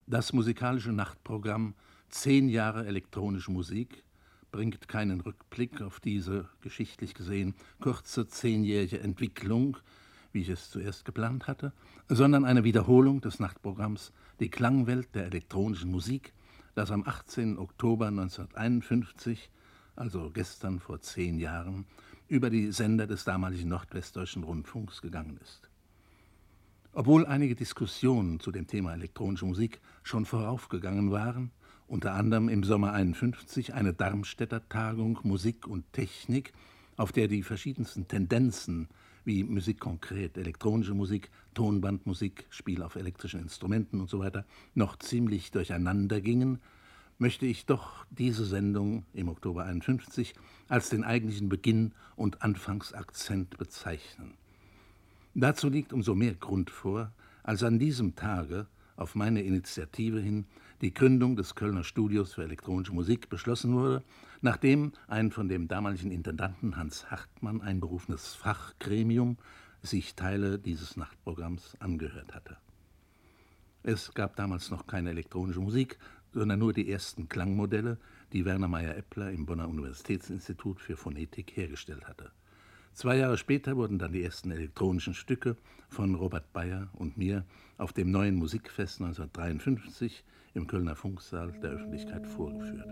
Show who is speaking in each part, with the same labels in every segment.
Speaker 1: Das musikalische Nachtprogramm 10 Jahre elektronische Musik bringt keinen Rückblick auf diese, geschichtlich gesehen, kurze 10-jährige Entwicklung, wie ich es zuerst geplant hatte, sondern eine Wiederholung des Nachtprogramms Die Klangwelt der elektronischen Musik, das am 18. Oktober 1951, also gestern vor 10 Jahren, über die Sender des damaligen Nordwestdeutschen Rundfunks gegangen ist. Obwohl einige Diskussionen zu dem Thema elektronische Musik schon voraufgegangen waren, unter anderem im Sommer 1951 eine Darmstädter Tagung Musik und Technik, auf der die verschiedensten Tendenzen wie Musik konkret, elektronische Musik, Tonbandmusik, Spiel auf elektrischen Instrumenten usw. noch ziemlich durcheinander gingen, möchte ich doch diese Sendung im Oktober 1951 als den eigentlichen Beginn und Anfangsakzent bezeichnen. Dazu liegt umso mehr Grund vor, als an diesem Tage auf meine Initiative hin die Gründung des Kölner Studios für elektronische Musik beschlossen wurde, nachdem ein von dem damaligen Intendanten Hans Hartmann einberufenes Fachgremium sich Teile dieses Nachtprogramms angehört hatte. Es gab damals noch keine elektronische Musik, sondern nur die ersten Klangmodelle, die Werner Meyer-Eppler im Bonner Universitätsinstitut für Phonetik hergestellt hatte. 2 Jahre später wurden dann die ersten elektronischen Stücke von Robert Beyer und mir auf dem Neuen Musikfest 1953 im Kölner Funksaal der Öffentlichkeit vorgeführt.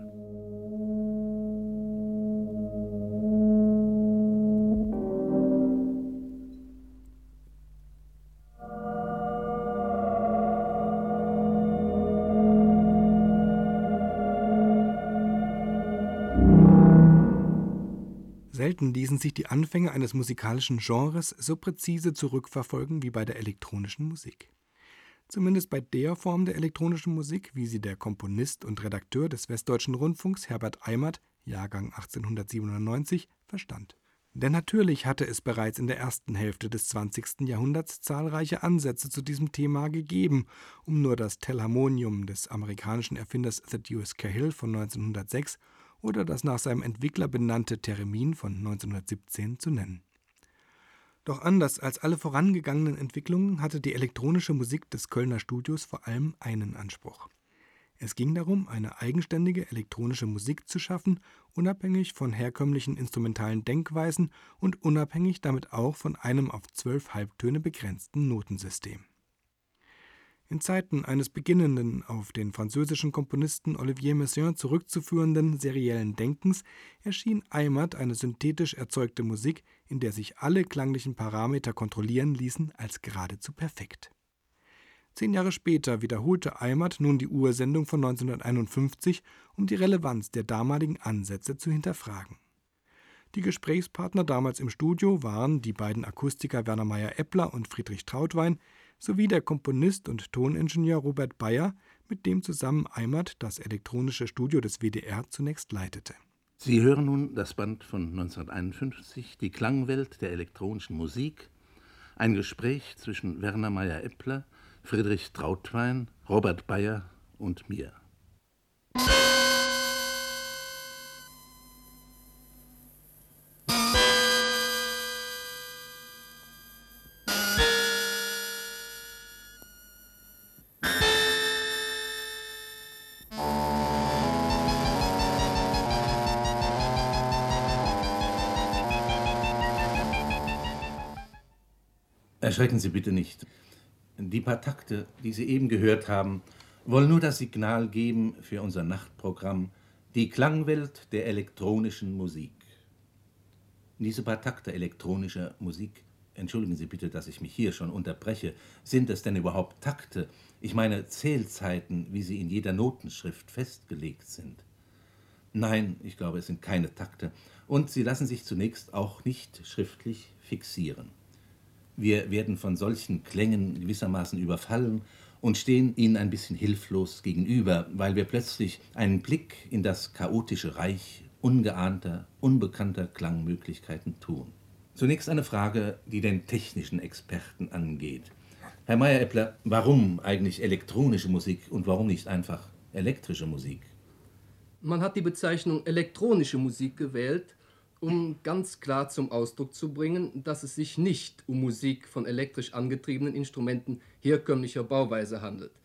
Speaker 2: Selten ließen sich die Anfänge eines musikalischen Genres so präzise zurückverfolgen wie bei der elektronischen Musik. Zumindest bei der Form der elektronischen Musik, wie sie der Komponist und Redakteur des Westdeutschen Rundfunks Herbert Eimert, Jahrgang 1897, verstand. Denn natürlich hatte es bereits in der ersten Hälfte des 20. Jahrhunderts zahlreiche Ansätze zu diesem Thema gegeben, um nur das Telharmonium des amerikanischen Erfinders Thaddeus Cahill von 1906 oder das nach seinem Entwickler benannte Theremin von 1917 zu nennen. Doch anders als alle vorangegangenen Entwicklungen hatte die elektronische Musik des Kölner Studios vor allem einen Anspruch. Es ging darum, eine eigenständige elektronische Musik zu schaffen, unabhängig von herkömmlichen instrumentalen Denkweisen und unabhängig damit auch von einem auf 12 Halbtöne begrenzten Notensystem. In Zeiten eines beginnenden, auf den französischen Komponisten Olivier Messiaen zurückzuführenden seriellen Denkens erschien Eimert eine synthetisch erzeugte Musik, in der sich alle klanglichen Parameter kontrollieren ließen, als geradezu perfekt. 10 Jahre später wiederholte Eimert nun die Ursendung von 1951, um die Relevanz der damaligen Ansätze zu hinterfragen. Die Gesprächspartner damals im Studio waren die beiden Akustiker Werner Meyer-Eppler und Friedrich Trautwein sowie der Komponist und Toningenieur Robert Beyer, mit dem zusammen Eimert das elektronische Studio des WDR zunächst leitete.
Speaker 1: Sie hören nun das Band von 1951, Die Klangwelt der elektronischen Musik, ein Gespräch zwischen Werner Meyer-Eppler, Friedrich Trautwein, Robert Beyer und mir. Erschrecken Sie bitte nicht. Die paar Takte, die Sie eben gehört haben, wollen nur das Signal geben für unser Nachtprogramm Die Klangwelt der elektronischen Musik. Diese paar Takte elektronischer Musik, entschuldigen Sie bitte, dass ich mich hier schon unterbreche, sind es denn überhaupt Takte? Ich meine Zählzeiten, wie sie in jeder Notenschrift festgelegt sind. Nein, ich glaube, es sind keine Takte und sie lassen sich zunächst auch nicht schriftlich fixieren. Wir werden von solchen Klängen gewissermaßen überfallen und stehen ihnen ein bisschen hilflos gegenüber, weil wir plötzlich einen Blick in das chaotische Reich ungeahnter, unbekannter Klangmöglichkeiten tun. Zunächst eine Frage, die den technischen Experten angeht. Herr Meyer-Eppler, warum eigentlich elektronische Musik und warum nicht einfach elektrische Musik?
Speaker 3: Man hat die Bezeichnung elektronische Musik gewählt, um ganz klar zum Ausdruck zu bringen, dass es sich nicht um Musik von elektrisch angetriebenen Instrumenten herkömmlicher Bauweise handelt.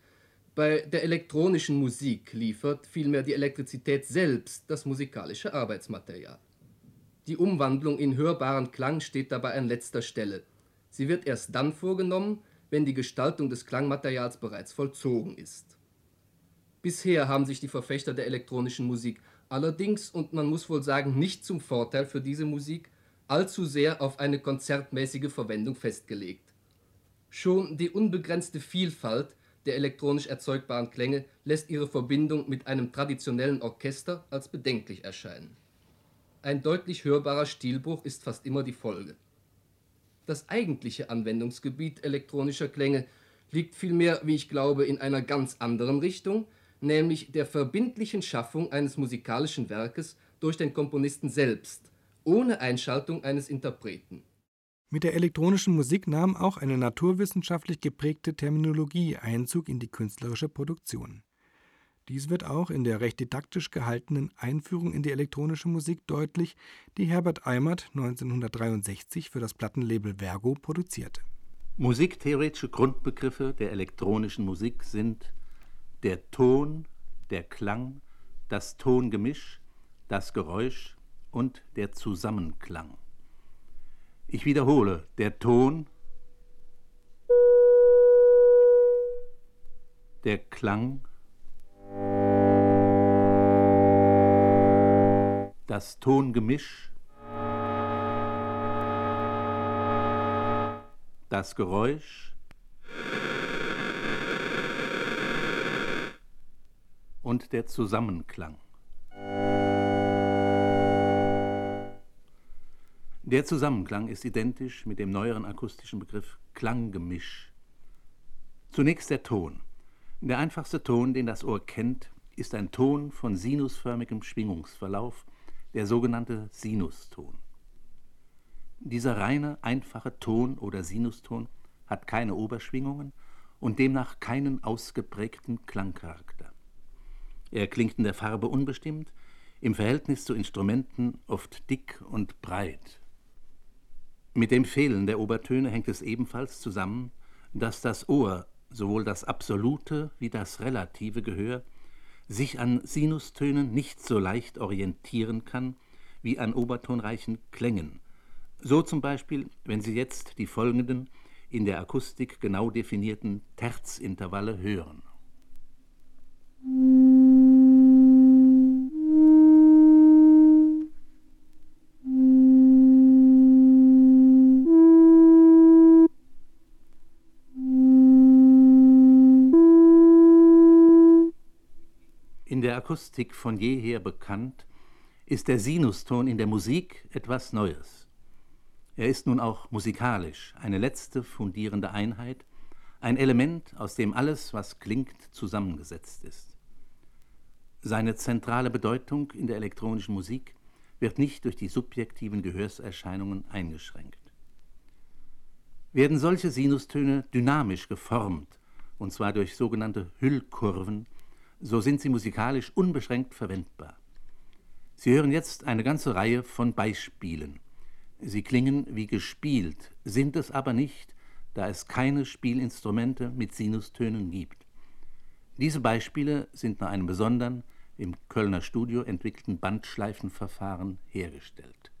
Speaker 3: Bei der elektronischen Musik liefert vielmehr die Elektrizität selbst das musikalische Arbeitsmaterial. Die Umwandlung in hörbaren Klang steht dabei an letzter Stelle. Sie wird erst dann vorgenommen, wenn die Gestaltung des Klangmaterials bereits vollzogen ist. Bisher haben sich die Verfechter der elektronischen Musik allerdings, und man muss wohl sagen, nicht zum Vorteil für diese Musik, allzu sehr auf eine konzertmäßige Verwendung festgelegt. Schon die unbegrenzte Vielfalt der elektronisch erzeugbaren Klänge lässt ihre Verbindung mit einem traditionellen Orchester als bedenklich erscheinen. Ein deutlich hörbarer Stilbruch ist fast immer die Folge. Das eigentliche Anwendungsgebiet elektronischer Klänge liegt vielmehr, wie ich glaube, in einer ganz anderen Richtung, nämlich der verbindlichen Schaffung eines musikalischen Werkes durch den Komponisten selbst, ohne Einschaltung eines Interpreten.
Speaker 2: Mit der elektronischen Musik nahm auch eine naturwissenschaftlich geprägte Terminologie Einzug in die künstlerische Produktion. Dies wird auch in der recht didaktisch gehaltenen Einführung in die elektronische Musik deutlich, die Herbert Eimert 1963 für das Plattenlabel Vergo produzierte.
Speaker 1: Musiktheoretische Grundbegriffe der elektronischen Musik sind der Ton, der Klang, das Tongemisch, das Geräusch und der Zusammenklang. Ich wiederhole, der Ton, der Klang, das Tongemisch, das Geräusch und der Zusammenklang. Der Zusammenklang ist identisch mit dem neueren akustischen Begriff Klanggemisch. Zunächst der Ton. Der einfachste Ton, den das Ohr kennt, ist ein Ton von sinusförmigem Schwingungsverlauf, der sogenannte Sinuston. Dieser reine, einfache Ton oder Sinuston hat keine Oberschwingungen und demnach keinen ausgeprägten Klangcharakter. Er klingt in der Farbe unbestimmt, im Verhältnis zu Instrumenten oft dick und breit. Mit dem Fehlen der Obertöne hängt es ebenfalls zusammen, dass das Ohr, sowohl das absolute wie das relative Gehör, sich an Sinustönen nicht so leicht orientieren kann wie an obertonreichen Klängen. So zum Beispiel, wenn Sie jetzt die folgenden in der Akustik genau definierten Terzintervalle hören. In der Akustik von jeher bekannt, ist der Sinuston in der Musik etwas Neues. Er ist nun auch musikalisch eine letzte fundierende Einheit, ein Element, aus dem alles, was klingt, zusammengesetzt ist. Seine zentrale Bedeutung in der elektronischen Musik wird nicht durch die subjektiven Gehörserscheinungen eingeschränkt. Werden solche Sinustöne dynamisch geformt, und zwar durch sogenannte Hüllkurven, so sind sie musikalisch unbeschränkt verwendbar. Sie hören jetzt eine ganze Reihe von Beispielen. Sie klingen wie gespielt, sind es aber nicht, da es keine Spielinstrumente mit Sinustönen gibt. Diese Beispiele sind nach einem besonderen, im Kölner Studio entwickelten Bandschleifenverfahren hergestellt.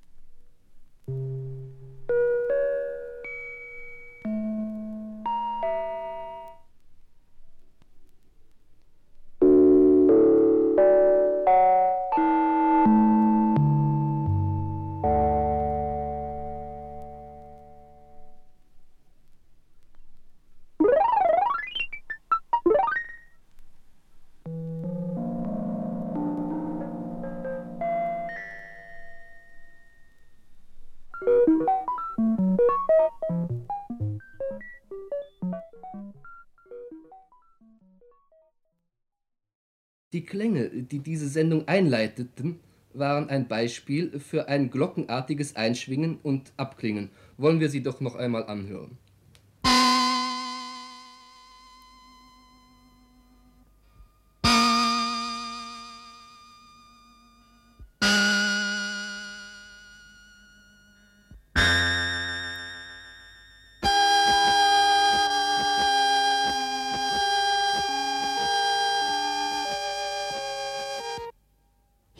Speaker 3: Die Klänge, die diese Sendung einleiteten, waren ein Beispiel für ein glockenartiges Einschwingen und Abklingen. Wollen wir sie doch noch einmal anhören.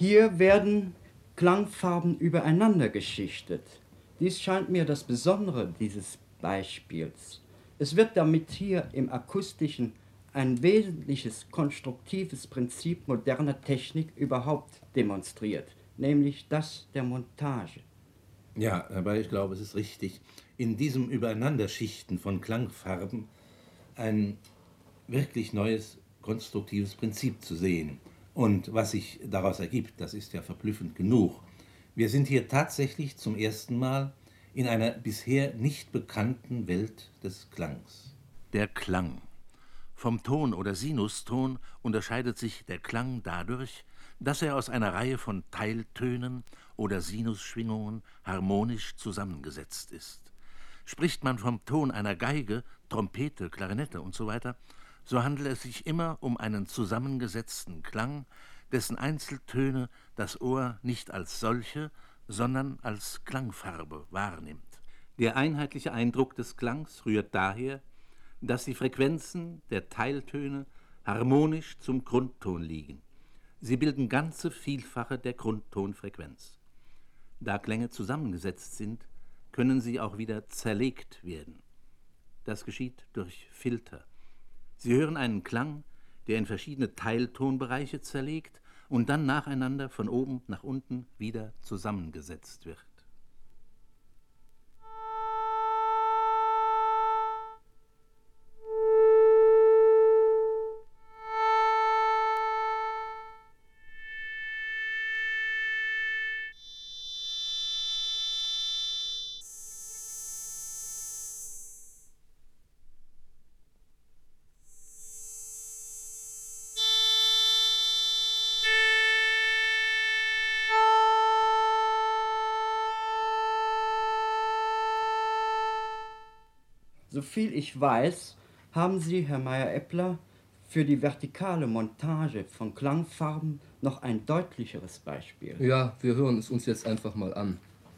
Speaker 4: Hier werden Klangfarben übereinander geschichtet. Dies scheint mir das Besondere dieses Beispiels. Es wird damit hier im Akustischen ein wesentliches konstruktives Prinzip moderner Technik überhaupt demonstriert, nämlich das der Montage.
Speaker 1: Ja, aber ich glaube, es ist richtig, in diesem Übereinanderschichten von Klangfarben ein wirklich neues konstruktives Prinzip zu sehen. Und was sich daraus ergibt, das ist ja verblüffend genug. Wir sind hier tatsächlich zum ersten Mal in einer bisher nicht bekannten Welt des Klangs. Der Klang. Vom Ton oder Sinuston unterscheidet sich der Klang dadurch, dass er aus einer Reihe von Teiltönen oder Sinusschwingungen harmonisch zusammengesetzt ist. Spricht man vom Ton einer Geige, Trompete, Klarinette usw., so handelt es sich immer um einen zusammengesetzten Klang, dessen Einzeltöne das Ohr nicht als solche, sondern als Klangfarbe wahrnimmt. Der einheitliche Eindruck des Klangs rührt daher, dass die Frequenzen der Teiltöne harmonisch zum Grundton liegen. Sie bilden ganze Vielfache der Grundtonfrequenz. Da Klänge zusammengesetzt sind, können sie auch wieder zerlegt werden. Das geschieht durch Filter. Sie hören einen Klang, der in verschiedene Teiltonbereiche zerlegt und dann nacheinander von oben nach unten wieder zusammengesetzt wird.
Speaker 4: Soviel ich weiß, haben Sie, Herr Meyer-Eppler, für die vertikale Montage von Klangfarben noch ein deutlicheres Beispiel.
Speaker 3: Ja, wir hören es uns jetzt einfach mal an.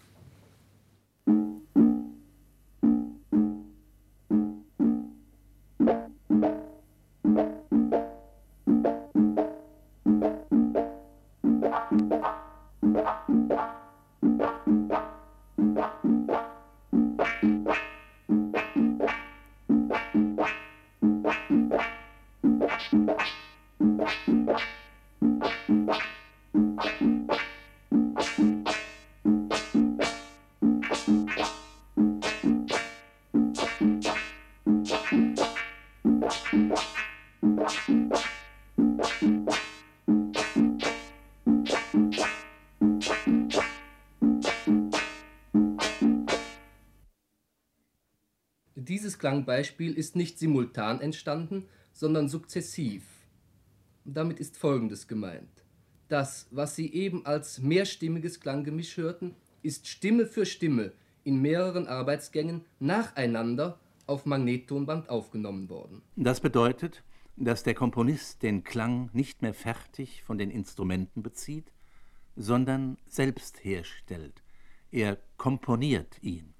Speaker 3: Dieses Klangbeispiel ist nicht simultan entstanden, sondern sukzessiv. Damit ist Folgendes gemeint: Das, was Sie eben als mehrstimmiges Klanggemisch hörten, ist Stimme für Stimme in mehreren Arbeitsgängen nacheinander auf Magnettonband aufgenommen worden.
Speaker 1: Das bedeutet, dass der Komponist den Klang nicht mehr fertig von den Instrumenten bezieht, sondern selbst herstellt. Er komponiert ihn.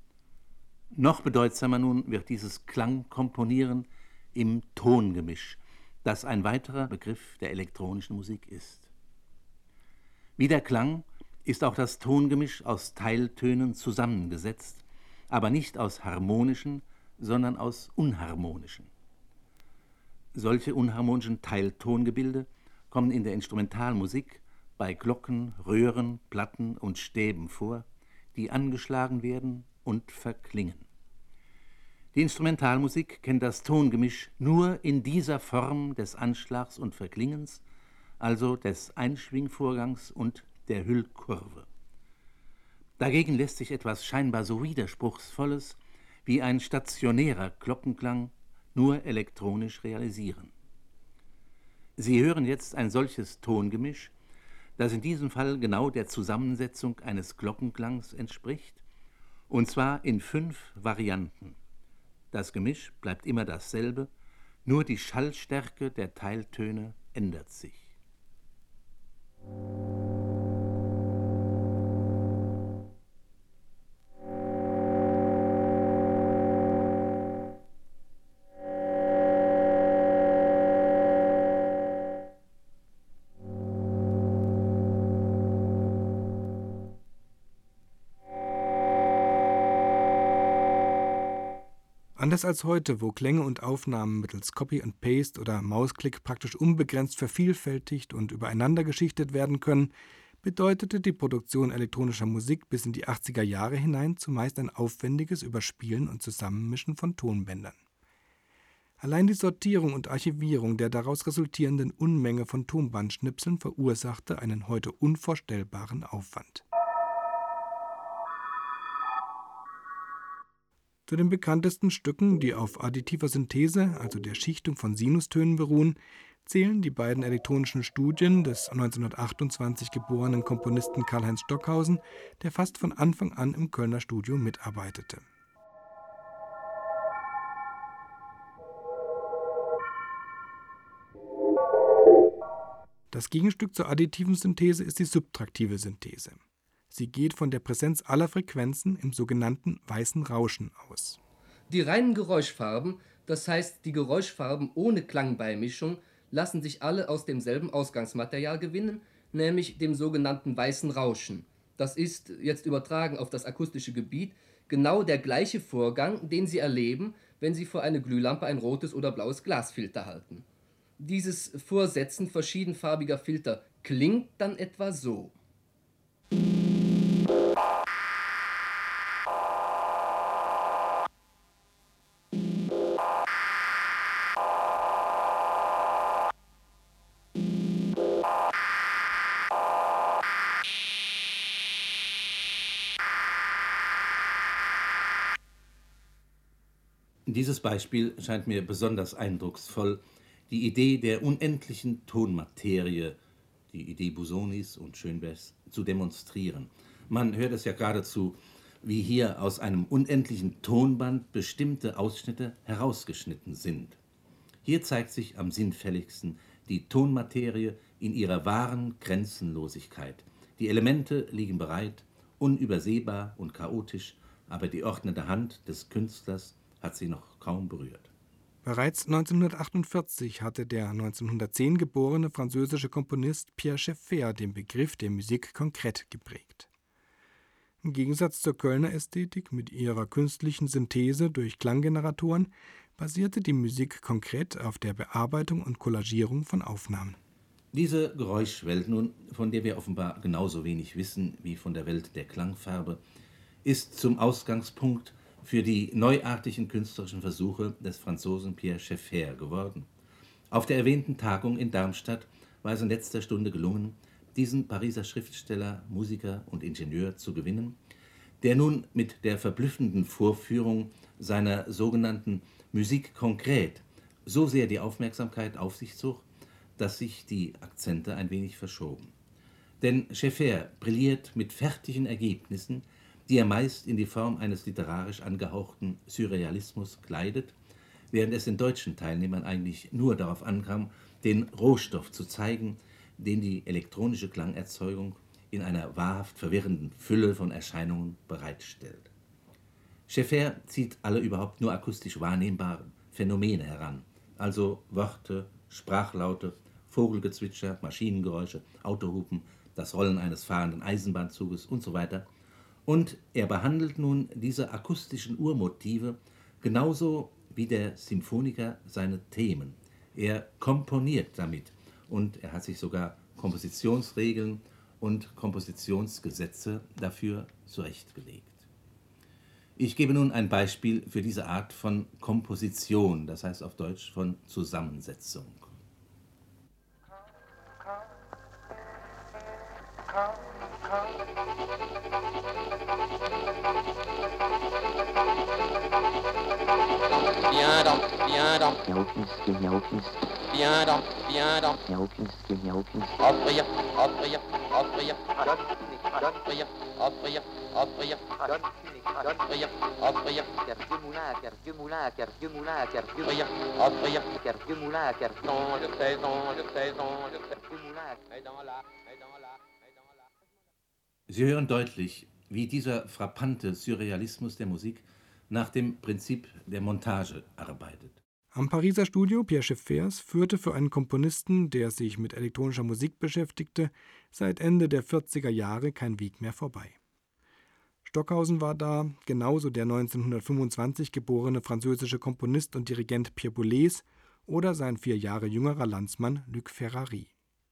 Speaker 1: Noch bedeutsamer nun wird dieses Klangkomponieren im Tongemisch, das ein weiterer Begriff der elektronischen Musik ist. Wie der Klang ist auch das Tongemisch aus Teiltönen zusammengesetzt, aber nicht aus harmonischen, sondern aus unharmonischen. Solche unharmonischen Teiltongebilde kommen in der Instrumentalmusik bei Glocken, Röhren, Platten und Stäben vor, die angeschlagen werden und verklingen. Die Instrumentalmusik kennt das Tongemisch nur in dieser Form des Anschlags und Verklingens, also des Einschwingvorgangs und der Hüllkurve. Dagegen lässt sich etwas scheinbar so Widerspruchsvolles wie ein stationärer Glockenklang nur elektronisch realisieren. Sie hören jetzt ein solches Tongemisch, das in diesem Fall genau der Zusammensetzung eines Glockenklangs entspricht, und zwar in 5 Varianten. Das Gemisch bleibt immer dasselbe, nur die Schallstärke der Teiltöne ändert sich.
Speaker 2: Anders als heute, wo Klänge und Aufnahmen mittels Copy and Paste oder Mausklick praktisch unbegrenzt vervielfältigt und übereinander geschichtet werden können, bedeutete die Produktion elektronischer Musik bis in die 80er Jahre hinein zumeist ein aufwendiges Überspielen und Zusammenmischen von Tonbändern. Allein die Sortierung und Archivierung der daraus resultierenden Unmenge von Tonbandschnipseln verursachte einen heute unvorstellbaren Aufwand. Zu den bekanntesten Stücken, die auf additiver Synthese, also der Schichtung von Sinustönen beruhen, zählen die beiden elektronischen Studien des 1928 geborenen Komponisten Karlheinz Stockhausen, der fast von Anfang an im Kölner Studio mitarbeitete. Das Gegenstück zur additiven Synthese ist die subtraktive Synthese. Sie geht von der Präsenz aller Frequenzen im sogenannten weißen Rauschen aus.
Speaker 3: Die reinen Geräuschfarben, das heißt die Geräuschfarben ohne Klangbeimischung, lassen sich alle aus demselben Ausgangsmaterial gewinnen, nämlich dem sogenannten weißen Rauschen. Das ist, jetzt übertragen auf das akustische Gebiet, genau der gleiche Vorgang, den Sie erleben, wenn Sie vor eine Glühlampe ein rotes oder blaues Glasfilter halten. Dieses Vorsetzen verschiedenfarbiger Filter klingt dann etwa so.
Speaker 1: Dieses Beispiel scheint mir besonders eindrucksvoll, die Idee der unendlichen Tonmaterie, die Idee Busonis und Schönbergs, zu demonstrieren. Man hört es ja geradezu, wie hier aus einem unendlichen Tonband bestimmte Ausschnitte herausgeschnitten sind. Hier zeigt sich am sinnfälligsten die Tonmaterie in ihrer wahren Grenzenlosigkeit. Die Elemente liegen bereit, unübersehbar und chaotisch, aber die ordnende Hand des Künstlers hat sie noch kaum berührt.
Speaker 2: Bereits 1948 hatte der 1910 geborene französische Komponist Pierre Schaeffer den Begriff der Musique concrète geprägt. Im Gegensatz zur Kölner Ästhetik mit ihrer künstlichen Synthese durch Klanggeneratoren basierte die Musique concrète auf der Bearbeitung und Collagierung von Aufnahmen.
Speaker 1: Diese Geräuschwelt nun, von der wir offenbar genauso wenig wissen wie von der Welt der Klangfarbe, ist zum Ausgangspunkt für die neuartigen künstlerischen Versuche des Franzosen Pierre Schaeffer geworden. Auf der erwähnten Tagung in Darmstadt war es in letzter Stunde gelungen, diesen Pariser Schriftsteller, Musiker und Ingenieur zu gewinnen, der nun mit der verblüffenden Vorführung seiner sogenannten Musique concrète so sehr die Aufmerksamkeit auf sich zog, dass sich die Akzente ein wenig verschoben. Denn Schaeffer brilliert mit fertigen Ergebnissen, die er meist in die Form eines literarisch angehauchten Surrealismus kleidet, während es den deutschen Teilnehmern eigentlich nur darauf ankam, den Rohstoff zu zeigen, den die elektronische Klangerzeugung in einer wahrhaft verwirrenden Fülle von Erscheinungen bereitstellt. Schaeffer zieht alle überhaupt nur akustisch wahrnehmbaren Phänomene heran, also Worte, Sprachlaute, Vogelgezwitscher, Maschinengeräusche, Autohupen, das Rollen eines fahrenden Eisenbahnzuges und so weiter. Und er behandelt nun diese akustischen Urmotive genauso wie der Symphoniker seine Themen. Er komponiert damit und er hat sich sogar Kompositionsregeln und Kompositionsgesetze dafür zurechtgelegt. Ich gebe nun ein Beispiel für diese Art von Komposition, das heißt auf Deutsch von Zusammensetzung. Sie hören deutlich, wie dieser frappante Surrealismus der Musik nach dem Prinzip der Montage arbeitet.
Speaker 2: Am Pariser Studio Pierre Schaeffers führte für einen Komponisten, der sich mit elektronischer Musik beschäftigte, seit Ende der 40er Jahre kein Weg mehr vorbei. Stockhausen war da, genauso der 1925 geborene französische Komponist und Dirigent Pierre Boulez oder sein 4 Jahre jüngerer Landsmann Luc Ferrari.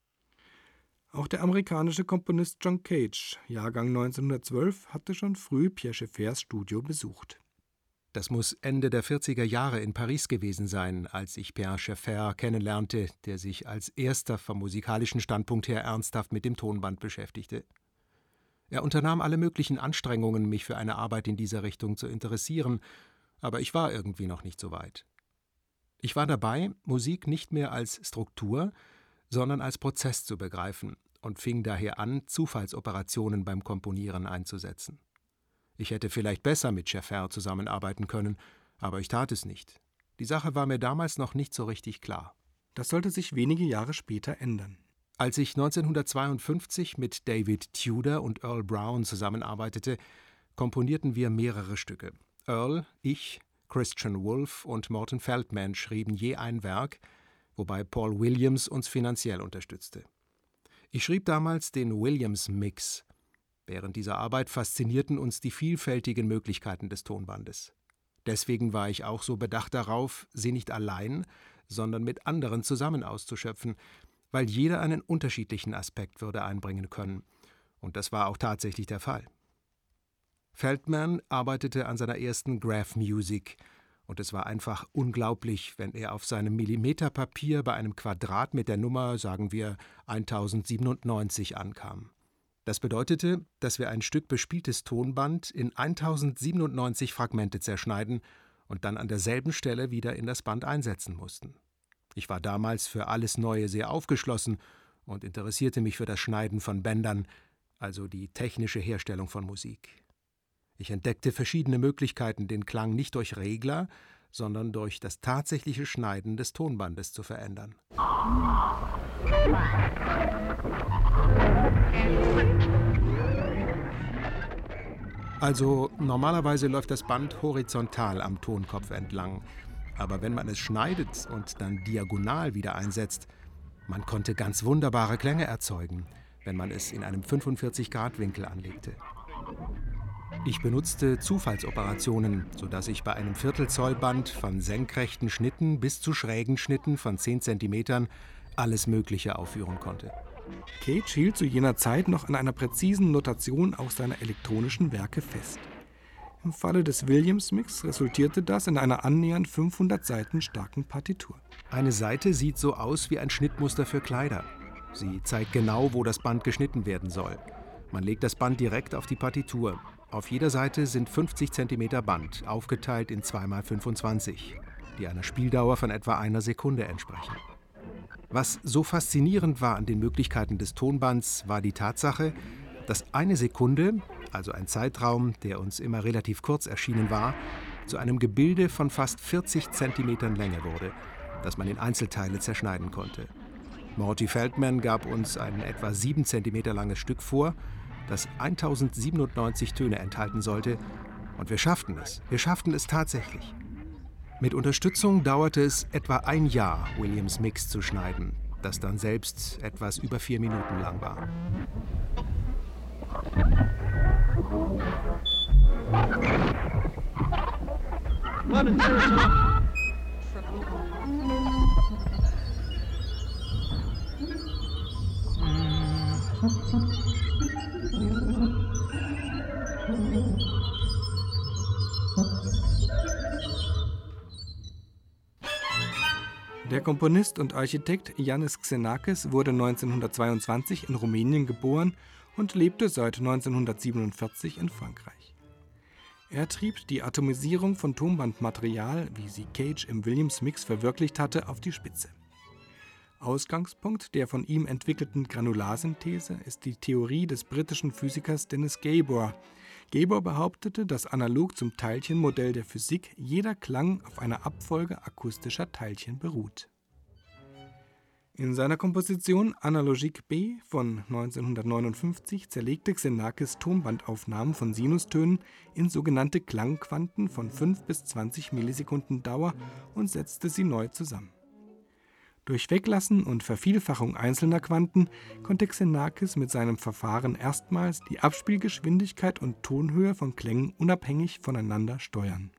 Speaker 2: Auch der amerikanische Komponist John Cage, Jahrgang 1912, hatte schon früh Pierre Schaeffers Studio besucht.
Speaker 5: Das muss Ende der 40er Jahre in Paris gewesen sein, als ich Pierre Schaeffer kennenlernte, der sich als erster vom musikalischen Standpunkt her ernsthaft mit dem Tonband beschäftigte. Er unternahm alle möglichen Anstrengungen, mich für eine Arbeit in dieser Richtung zu interessieren, aber ich war irgendwie noch nicht so weit. Ich war dabei, Musik nicht mehr als Struktur, sondern als Prozess zu begreifen und fing daher an, Zufallsoperationen beim Komponieren einzusetzen. Ich hätte vielleicht besser mit Schaeffer zusammenarbeiten können, aber ich tat es nicht. Die Sache war mir damals noch nicht so richtig klar.
Speaker 2: Das sollte sich wenige Jahre später ändern.
Speaker 5: Als ich 1952 mit David Tudor und Earl Brown zusammenarbeitete, komponierten wir mehrere Stücke. Earl, ich, Christian Wolff und Morton Feldman schrieben je ein Werk, wobei Paul Williams uns finanziell unterstützte. Ich schrieb damals den Williams-Mix. Während dieser Arbeit faszinierten uns die vielfältigen Möglichkeiten des Tonbandes. Deswegen war ich auch so bedacht darauf, sie nicht allein, sondern mit anderen zusammen auszuschöpfen, weil jeder einen unterschiedlichen Aspekt würde einbringen können. Und das war auch tatsächlich der Fall. Feldman arbeitete an seiner ersten Graph Music, und es war einfach unglaublich, wenn er auf seinem Millimeterpapier bei einem Quadrat mit der Nummer, sagen wir, 1097 ankam. Das bedeutete, dass wir ein Stück bespieltes Tonband in 1097 Fragmente zerschneiden und dann an derselben Stelle wieder in das Band einsetzen mussten. Ich war damals für alles Neue sehr aufgeschlossen und interessierte mich für das Schneiden von Bändern, also die technische Herstellung von Musik. Ich entdeckte verschiedene Möglichkeiten, den Klang nicht durch Regler, sondern durch das tatsächliche Schneiden des Tonbandes zu verändern. Also normalerweise läuft das Band horizontal am Tonkopf entlang. Aber wenn man es schneidet und dann diagonal wieder einsetzt, man konnte ganz wunderbare Klänge erzeugen, wenn man es in einem 45-Grad-Winkel anlegte. Ich benutzte Zufallsoperationen, sodass ich bei einem Viertelzollband von senkrechten Schnitten bis zu schrägen Schnitten von 10 cm alles Mögliche aufführen konnte.
Speaker 2: Cage hielt zu jener Zeit noch an einer präzisen Notation auch seiner elektronischen Werke fest. Im Falle des Williams-Mix resultierte das in einer annähernd 500 Seiten starken Partitur.
Speaker 5: Eine Seite sieht so aus wie ein Schnittmuster für Kleider. Sie zeigt genau, wo das Band geschnitten werden soll. Man legt das Band direkt auf die Partitur. Auf jeder Seite sind 50 cm Band, aufgeteilt in 2x25, die einer Spieldauer von etwa 1 Sekunde entsprechen. Was so faszinierend war an den Möglichkeiten des Tonbands, war die Tatsache, dass 1 Sekunde, also ein Zeitraum, der uns immer relativ kurz erschienen war, zu einem Gebilde von fast 40 cm Länge wurde, das man in Einzelteile zerschneiden konnte. Morty Feldman gab uns ein etwa 7 cm langes Stück vor, das 1097 Töne enthalten sollte, und wir schafften es. Wir schafften es tatsächlich. Mit Unterstützung dauerte es etwa ein Jahr, Williams' Mix zu schneiden, das dann selbst etwas über 4 Minuten lang war.
Speaker 2: Der Komponist und Architekt Yannis Xenakis wurde 1922 in Rumänien geboren und lebte seit 1947 in Frankreich. Er trieb die Atomisierung von Tonbandmaterial, wie sie Cage im Williams-Mix verwirklicht hatte, auf die Spitze. Ausgangspunkt der von ihm entwickelten Granularsynthese ist die Theorie des britischen Physikers Dennis Gabor. Gabor behauptete, dass analog zum Teilchenmodell der Physik jeder Klang auf einer Abfolge akustischer Teilchen beruht. In seiner Komposition Analogique B von 1959 zerlegte Xenakis Tonbandaufnahmen von Sinustönen in sogenannte Klangquanten von 5 bis 20 Millisekunden Dauer und setzte sie neu zusammen. Durch Weglassen und Vervielfachung einzelner Quanten konnte Xenakis mit seinem Verfahren erstmals die Abspielgeschwindigkeit und Tonhöhe von Klängen unabhängig voneinander steuern.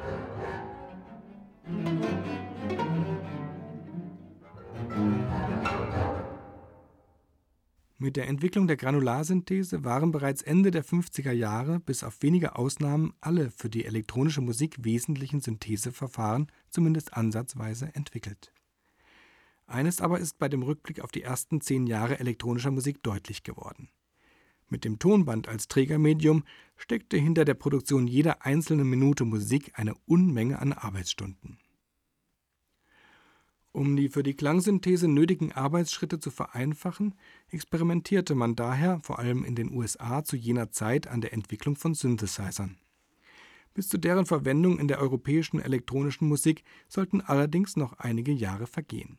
Speaker 2: Mit der Entwicklung der Granularsynthese waren bereits Ende der 50er Jahre bis auf wenige Ausnahmen alle für die elektronische Musik wesentlichen Syntheseverfahren zumindest ansatzweise entwickelt. Eines aber ist bei dem Rückblick auf die ersten 10 Jahre elektronischer Musik deutlich geworden. Mit dem Tonband als Trägermedium steckte hinter der Produktion jeder einzelnen Minute Musik eine Unmenge an Arbeitsstunden. Um die für die Klangsynthese nötigen Arbeitsschritte zu vereinfachen, experimentierte man daher vor allem in den USA zu jener Zeit an der Entwicklung von Synthesizern. Bis zu deren Verwendung in der europäischen elektronischen Musik sollten allerdings noch einige Jahre vergehen.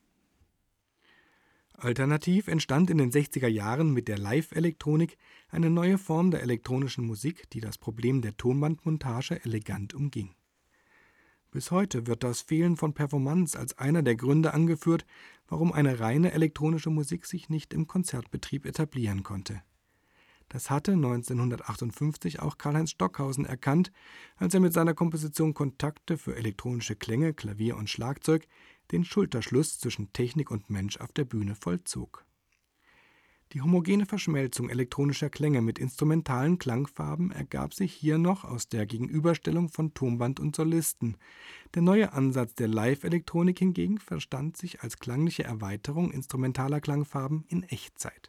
Speaker 2: Alternativ entstand in den 60er Jahren mit der Live-Elektronik eine neue Form der elektronischen Musik, die das Problem der Tonbandmontage elegant umging. Bis heute wird das Fehlen von Performance als einer der Gründe angeführt, warum eine reine elektronische Musik sich nicht im Konzertbetrieb etablieren konnte. Das hatte 1958 auch Karlheinz Stockhausen erkannt, als er mit seiner Komposition Kontakte für elektronische Klänge, Klavier und Schlagzeug den Schulterschluss zwischen Technik und Mensch auf der Bühne vollzog. Die homogene Verschmelzung elektronischer Klänge mit instrumentalen Klangfarben ergab sich hier noch aus der Gegenüberstellung von Tonband und Solisten. Der neue Ansatz der Live-Elektronik hingegen verstand sich als klangliche Erweiterung instrumentaler Klangfarben in Echtzeit.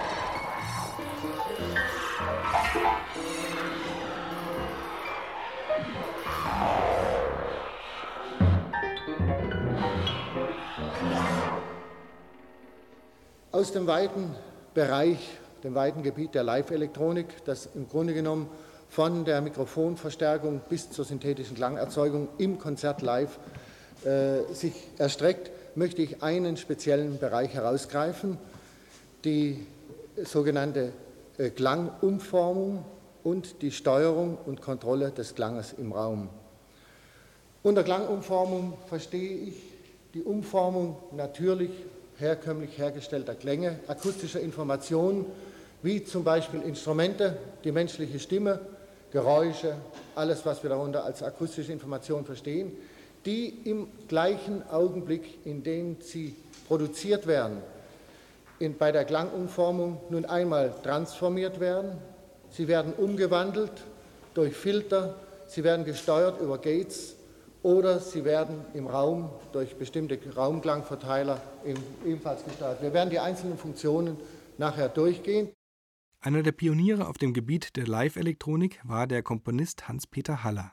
Speaker 6: Aus dem weiten Bereich, dem weiten Gebiet der Live-Elektronik, das im Grunde genommen von der Mikrofonverstärkung bis zur synthetischen Klangerzeugung im Konzert live sich erstreckt, möchte ich einen speziellen Bereich herausgreifen, die sogenannte Klangumformung und die Steuerung und Kontrolle des Klanges im Raum. Unter Klangumformung verstehe ich die Umformung natürlich herkömmlich hergestellter Klänge, akustischer Informationen, wie zum Beispiel Instrumente, die menschliche Stimme, Geräusche, alles, was wir darunter als akustische Information verstehen, die im gleichen Augenblick, in dem sie produziert werden, bei der Klangumformung nun einmal transformiert werden, sie werden umgewandelt durch Filter, sie werden gesteuert über Gates oder sie werden im Raum durch bestimmte Raumklangverteiler ebenfalls gesteuert. Wir werden die einzelnen Funktionen nachher durchgehen.
Speaker 2: Einer der Pioniere auf dem Gebiet der Live-Elektronik war der Komponist Hans-Peter Haller.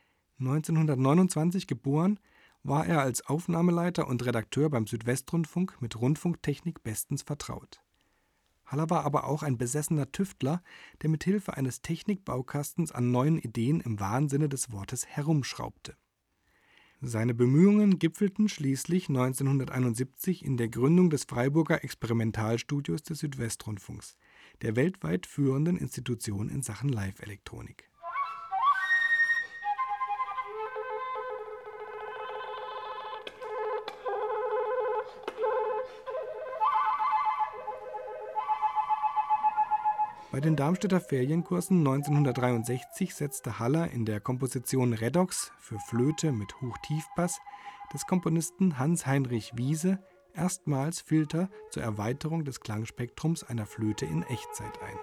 Speaker 2: 1929 geboren, war er als Aufnahmeleiter und Redakteur beim Südwestrundfunk mit Rundfunktechnik bestens vertraut. Haller war aber auch ein besessener Tüftler, der mit Hilfe eines Technikbaukastens an neuen Ideen im wahren Sinne des Wortes herumschraubte. Seine Bemühungen gipfelten schließlich 1971 in der Gründung des Freiburger Experimentalstudios des Südwestrundfunks, der weltweit führenden Institution in Sachen Live-Elektronik. Bei den Darmstädter Ferienkursen 1963 setzte Haller in der Komposition Redox für Flöte mit Hoch-Tiefbass des Komponisten Hans-Heinrich Wiese erstmals Filter zur Erweiterung des Klangspektrums einer Flöte in Echtzeit ein.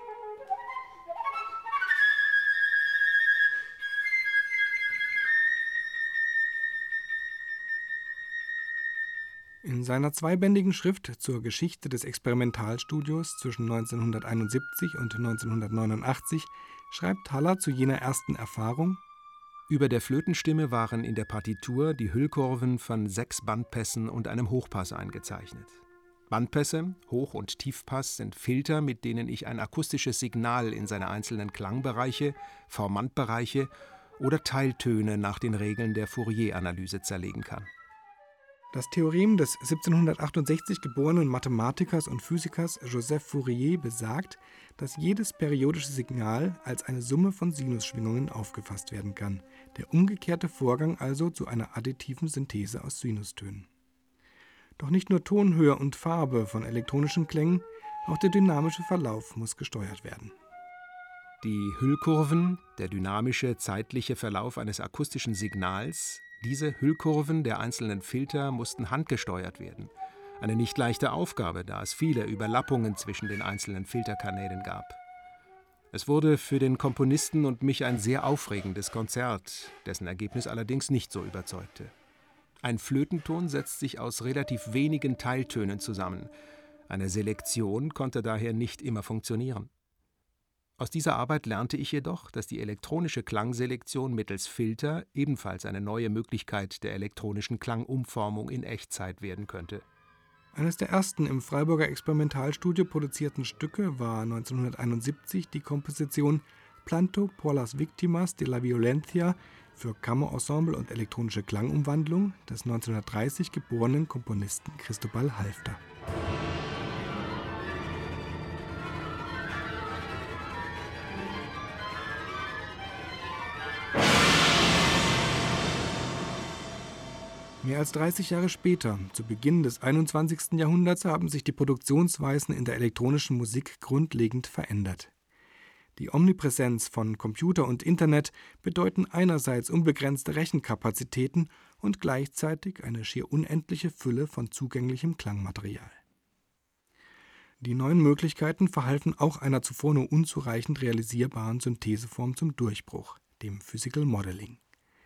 Speaker 2: In seiner zweibändigen Schrift zur Geschichte des Experimentalstudios zwischen 1971 und 1989 schreibt Haller zu jener ersten Erfahrung:
Speaker 5: Über der Flötenstimme waren in der Partitur die Hüllkurven von 6 Bandpässen und einem Hochpass eingezeichnet. Bandpässe, Hoch- und Tiefpass sind Filter, mit denen ich ein akustisches Signal in seine einzelnen Klangbereiche, Formantbereiche oder Teiltöne nach den Regeln der Fourier-Analyse zerlegen kann.
Speaker 2: Das Theorem des 1768 geborenen Mathematikers und Physikers Joseph Fourier besagt, dass jedes periodische Signal als eine Summe von Sinusschwingungen aufgefasst werden kann, der umgekehrte Vorgang also zu einer additiven Synthese aus Sinustönen. Doch nicht nur Tonhöhe und Farbe von elektronischen Klängen, auch der dynamische Verlauf muss gesteuert werden.
Speaker 5: Die Hüllkurven, der dynamische zeitliche Verlauf eines akustischen Signals, diese Hüllkurven der einzelnen Filter mussten handgesteuert werden. Eine nicht leichte Aufgabe, da es viele Überlappungen zwischen den einzelnen Filterkanälen gab. Es wurde für den Komponisten und mich ein sehr aufregendes Konzert, dessen Ergebnis allerdings nicht so überzeugte. Ein Flötenton setzt sich aus relativ wenigen Teiltönen zusammen. Eine Selektion konnte daher nicht immer funktionieren. Aus dieser Arbeit lernte ich jedoch, dass die elektronische Klangselektion mittels Filter ebenfalls eine neue Möglichkeit der elektronischen Klangumformung in Echtzeit werden könnte.
Speaker 2: Eines der ersten im Freiburger Experimentalstudio produzierten Stücke war 1971 die Komposition Planto por las Víctimas de la Violencia für Kammerensemble und elektronische Klangumwandlung des 1930 geborenen Komponisten Cristobal Halfter. Mehr als 30 Jahre später, zu Beginn des 21. Jahrhunderts, haben sich die Produktionsweisen in der elektronischen Musik grundlegend verändert. Die Omnipräsenz von Computer und Internet bedeuten einerseits unbegrenzte Rechenkapazitäten und gleichzeitig eine schier unendliche Fülle von zugänglichem Klangmaterial. Die neuen Möglichkeiten verhalfen auch einer zuvor nur unzureichend realisierbaren Syntheseform zum Durchbruch, dem Physical Modeling.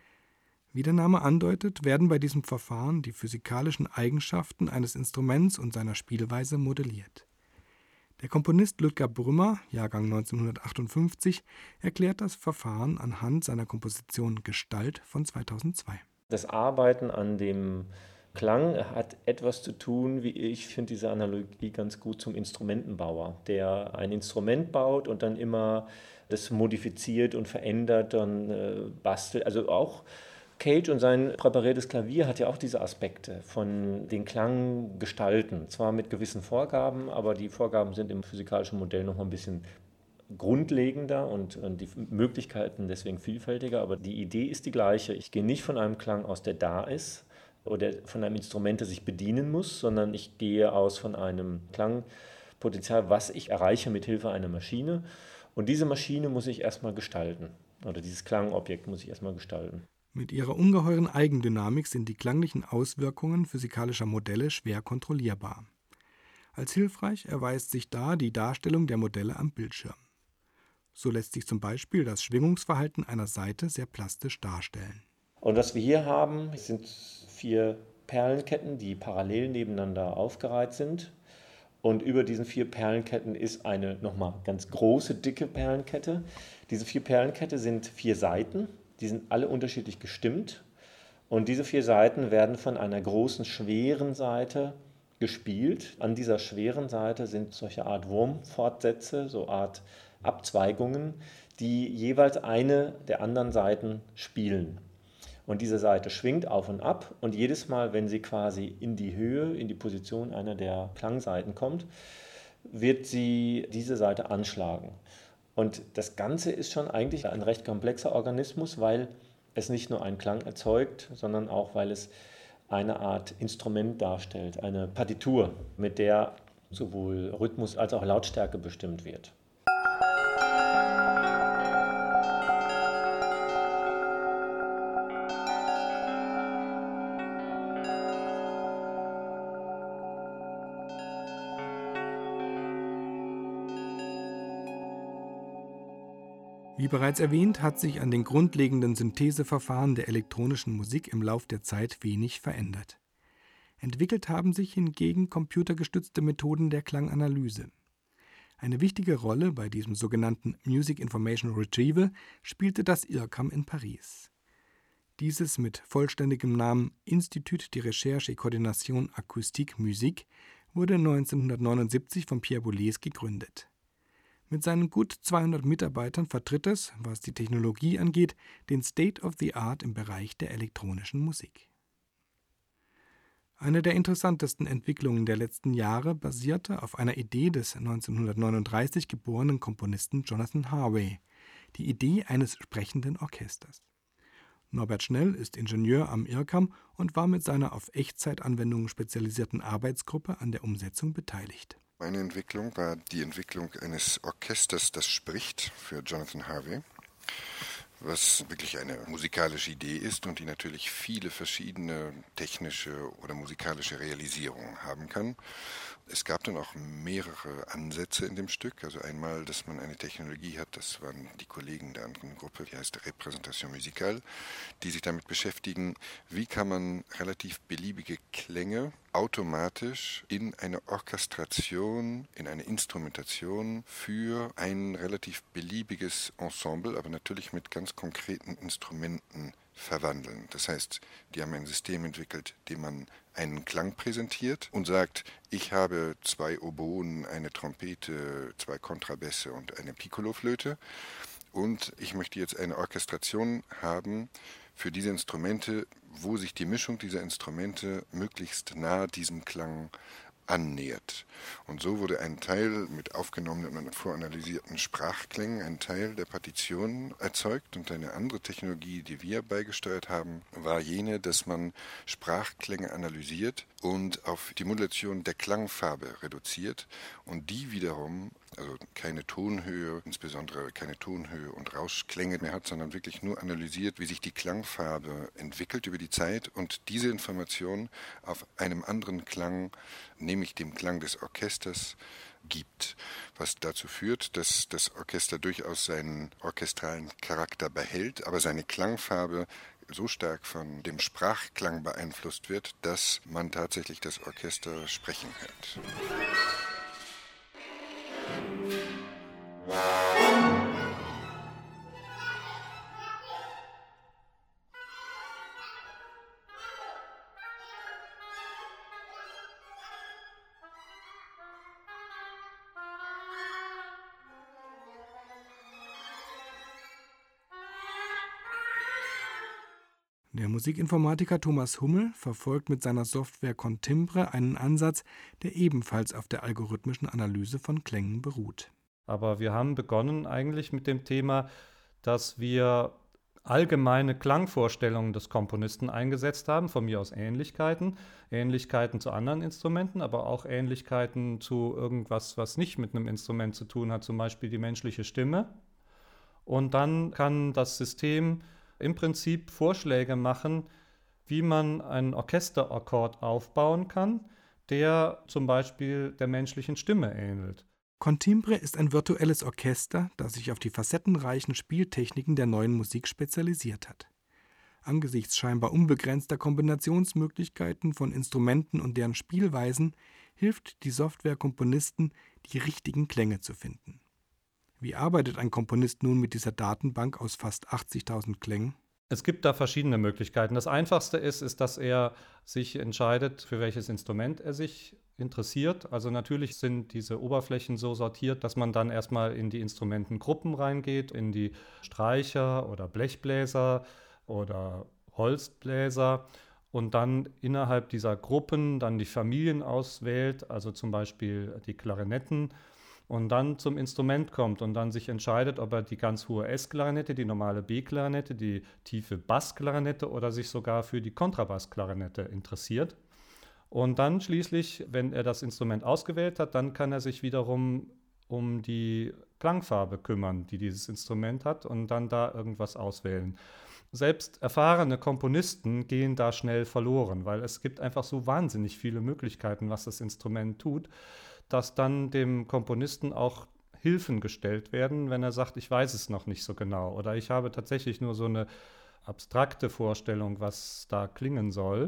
Speaker 2: Wie der Name andeutet, werden bei diesem Verfahren die physikalischen Eigenschaften eines Instruments und seiner Spielweise modelliert. Der Komponist Ludger Brümmer, Jahrgang 1958, erklärt das Verfahren anhand seiner Komposition Gestalt von 2002.
Speaker 7: Das Arbeiten an dem Klang hat etwas zu tun, wie ich finde diese Analogie ganz gut, zum Instrumentenbauer, der ein Instrument baut und dann immer das modifiziert und verändert, dann bastelt, also auch Cage und sein präpariertes Klavier hat ja auch diese Aspekte von den Klang gestalten. Zwar mit gewissen Vorgaben, aber die Vorgaben sind im physikalischen Modell noch mal ein bisschen grundlegender und die Möglichkeiten deswegen vielfältiger. Aber die Idee ist die gleiche. Ich gehe nicht von einem Klang aus, der da ist oder von einem Instrument, das ich bedienen muss, sondern ich gehe aus von einem Klangpotenzial, was ich erreiche mit Hilfe einer Maschine. Und diese Maschine muss ich erstmal gestalten. Oder dieses Klangobjekt muss ich erstmal gestalten.
Speaker 2: Mit ihrer ungeheuren Eigendynamik sind die klanglichen Auswirkungen physikalischer Modelle schwer kontrollierbar. Als hilfreich erweist sich da die Darstellung der Modelle am Bildschirm. So lässt sich zum Beispiel das Schwingungsverhalten einer Saite sehr plastisch darstellen.
Speaker 7: Und was wir hier haben, sind 4 Perlenketten, die parallel nebeneinander aufgereiht sind. Und über diesen 4 Perlenketten ist eine nochmal ganz große, dicke Perlenkette. Diese 4 Perlenkette sind 4 Saiten. Die sind alle unterschiedlich gestimmt und diese 4 Saiten werden von einer großen, schweren Saite gespielt. An dieser schweren Saite sind solche Art Wurmfortsätze, so Art Abzweigungen, die jeweils eine der anderen Saiten spielen. Und diese Saite schwingt auf und ab und jedes Mal, wenn sie quasi in die Höhe, in die Position einer der Klangsaiten kommt, wird sie diese Saite anschlagen. Und das Ganze ist schon eigentlich ein recht komplexer Organismus, weil es nicht nur einen Klang erzeugt, sondern auch, weil es eine Art Instrument darstellt, eine Partitur, mit der sowohl Rhythmus als auch Lautstärke bestimmt wird.
Speaker 2: Wie bereits erwähnt, hat sich an den grundlegenden Syntheseverfahren der elektronischen Musik im Lauf der Zeit wenig verändert. Entwickelt haben sich hingegen computergestützte Methoden der Klanganalyse. Eine wichtige Rolle bei diesem sogenannten Music Information Retrieval spielte das IRCAM in Paris. Dieses mit vollständigem Namen Institut de Recherche et Coordination Acoustique Musique wurde 1979 von Pierre Boulez gegründet. Mit seinen gut 200 Mitarbeitern vertritt es, was die Technologie angeht, den State of the Art im Bereich der elektronischen Musik. Eine der interessantesten Entwicklungen der letzten Jahre basierte auf einer Idee des 1939 geborenen Komponisten Jonathan Harvey, die Idee eines sprechenden Orchesters. Norbert Schnell ist Ingenieur am IRCAM und war mit seiner auf Echtzeitanwendungen spezialisierten Arbeitsgruppe an der Umsetzung beteiligt.
Speaker 8: Meine Entwicklung war die Entwicklung eines Orchesters, das spricht, für Jonathan Harvey, was wirklich eine musikalische Idee ist und die natürlich viele verschiedene technische oder musikalische Realisierungen haben kann. Es gab dann auch mehrere Ansätze in dem Stück. Also einmal, dass man eine Technologie hat, das waren die Kollegen der anderen Gruppe, die heißt Repräsentation Musicale, die sich damit beschäftigen, wie kann man relativ beliebige Klänge automatisch in eine Orchestration, in eine Instrumentation für ein relativ beliebiges Ensemble, aber natürlich mit ganz konkreten Instrumenten verwandeln. Das heißt, die haben ein System entwickelt, dem man einen Klang präsentiert und sagt, ich habe 2 Oboen, eine Trompete, 2 Kontrabässe und eine Piccoloflöte und ich möchte jetzt eine Orchestration haben für diese Instrumente, wo sich die Mischung dieser Instrumente möglichst nah diesem Klang annähert. Und so wurde ein Teil mit aufgenommenen und voranalysierten Sprachklängen, ein Teil der Partition erzeugt. Und eine andere Technologie, die wir beigesteuert haben, war jene, dass man Sprachklänge analysiert und auf die Modulation der Klangfarbe reduziert und die wiederum, also keine Tonhöhe, insbesondere keine Tonhöhe und Rauschklänge mehr hat, sondern wirklich nur analysiert, wie sich die Klangfarbe entwickelt über die Zeit und diese Information auf einem anderen Klang, nämlich dem Klang des Orchesters, gibt, was dazu führt, dass das Orchester durchaus seinen orchestralen Charakter behält, aber seine Klangfarbe so stark von dem Sprachklang beeinflusst wird, dass man tatsächlich das Orchester sprechen hört.
Speaker 2: Der Musikinformatiker Thomas Hummel verfolgt mit seiner Software Contimbre einen Ansatz, der ebenfalls auf der algorithmischen Analyse von Klängen beruht.
Speaker 9: Aber wir haben begonnen eigentlich mit dem Thema, dass wir allgemeine Klangvorstellungen des Komponisten eingesetzt haben, von mir aus Ähnlichkeiten zu anderen Instrumenten, aber auch Ähnlichkeiten zu irgendwas, was nicht mit einem Instrument zu tun hat, zum Beispiel die menschliche Stimme. Und dann kann das System im Prinzip Vorschläge machen, wie man einen Orchesterakkord aufbauen kann, der zum Beispiel der menschlichen Stimme ähnelt.
Speaker 2: Contimbre ist ein virtuelles Orchester, das sich auf die facettenreichen Spieltechniken der neuen Musik spezialisiert hat. Angesichts scheinbar unbegrenzter Kombinationsmöglichkeiten von Instrumenten und deren Spielweisen hilft die Software Komponisten, die richtigen Klänge zu finden. Wie arbeitet ein Komponist nun mit dieser Datenbank aus fast 80.000 Klängen?
Speaker 9: Es gibt da verschiedene Möglichkeiten. Das Einfachste ist, dass er sich entscheidet, für welches Instrument er sich interessiert. Also natürlich sind diese Oberflächen so sortiert, dass man dann erstmal in die Instrumentengruppen reingeht, in die Streicher oder Blechbläser oder Holzbläser und dann innerhalb dieser Gruppen dann die Familien auswählt, also zum Beispiel die Klarinetten, und dann zum Instrument kommt und dann sich entscheidet, ob er die ganz hohe S-Klarinette, die normale B-Klarinette, die tiefe Bass-Klarinette oder sich sogar für die Kontrabass-Klarinette interessiert. Und dann schließlich, wenn er das Instrument ausgewählt hat, dann kann er sich wiederum um die Klangfarbe kümmern, die dieses Instrument hat, und dann da irgendwas auswählen. Selbst erfahrene Komponisten gehen da schnell verloren, weil es gibt einfach so wahnsinnig viele Möglichkeiten, was das Instrument tut, dass dann dem Komponisten auch Hilfen gestellt werden, wenn er sagt, ich weiß es noch nicht so genau oder ich habe tatsächlich nur so eine abstrakte Vorstellung, was da klingen soll.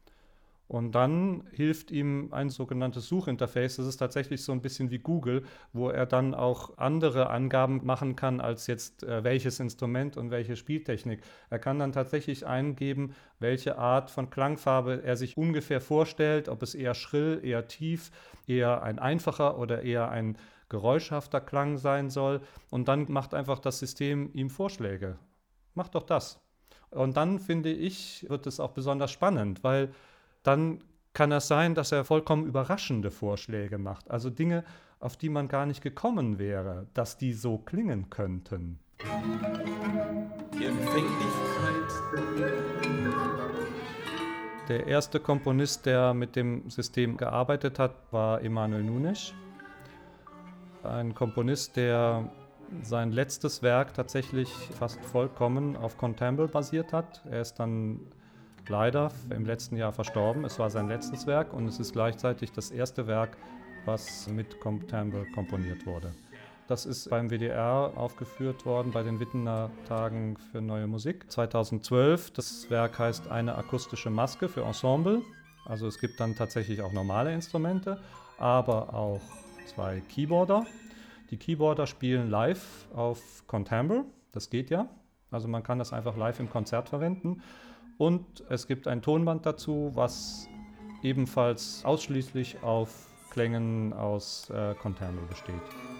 Speaker 9: Und dann hilft ihm ein sogenanntes Suchinterface. Das ist tatsächlich so ein bisschen wie Google, wo er dann auch andere Angaben machen kann, als jetzt welches Instrument und welche Spieltechnik. Er kann dann tatsächlich eingeben, welche Art von Klangfarbe er sich ungefähr vorstellt, ob es eher schrill, eher tief, eher ein einfacher oder eher ein geräuschhafter Klang sein soll. Und dann macht einfach das System ihm Vorschläge. Mach doch das. Und dann, finde ich, wird es auch besonders spannend, weil dann kann es sein, dass er vollkommen überraschende Vorschläge macht. Also Dinge, auf die man gar nicht gekommen wäre, dass die so klingen könnten.
Speaker 10: Die Empfänglichkeit
Speaker 9: Der erste Komponist, der mit dem System gearbeitet hat, war Emanuel Nunes. Ein Komponist, der sein letztes Werk tatsächlich fast vollkommen auf Contemble basiert hat. Er ist dann leider im letzten Jahr verstorben. Es war sein letztes Werk und es ist gleichzeitig das erste Werk, was mit Contemble komponiert wurde. Das ist beim WDR aufgeführt worden bei den Wittener Tagen für Neue Musik 2012. Das Werk heißt Eine akustische Maske für Ensemble. Also es gibt dann tatsächlich auch normale Instrumente, aber auch 2 Keyboarder. Die Keyboarder spielen live auf Contemble, das geht ja. Also man kann das einfach live im Konzert verwenden. Und es gibt ein Tonband dazu, was ebenfalls ausschließlich auf Klängen aus Contemble besteht.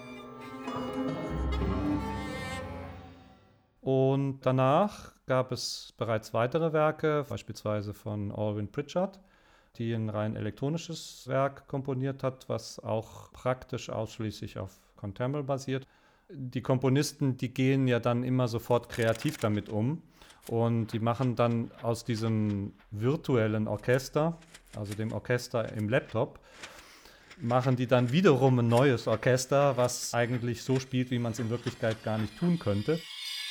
Speaker 9: Und danach gab es bereits weitere Werke, beispielsweise von Alwyn Pritchard, die ein rein elektronisches Werk komponiert hat, was auch praktisch ausschließlich auf Contemble basiert. Die Komponisten, die gehen ja dann immer sofort kreativ damit um und die machen dann aus diesem virtuellen Orchester, also dem Orchester im Laptop, machen die dann wiederum ein neues Orchester, was eigentlich so spielt, wie man es in Wirklichkeit gar nicht tun könnte.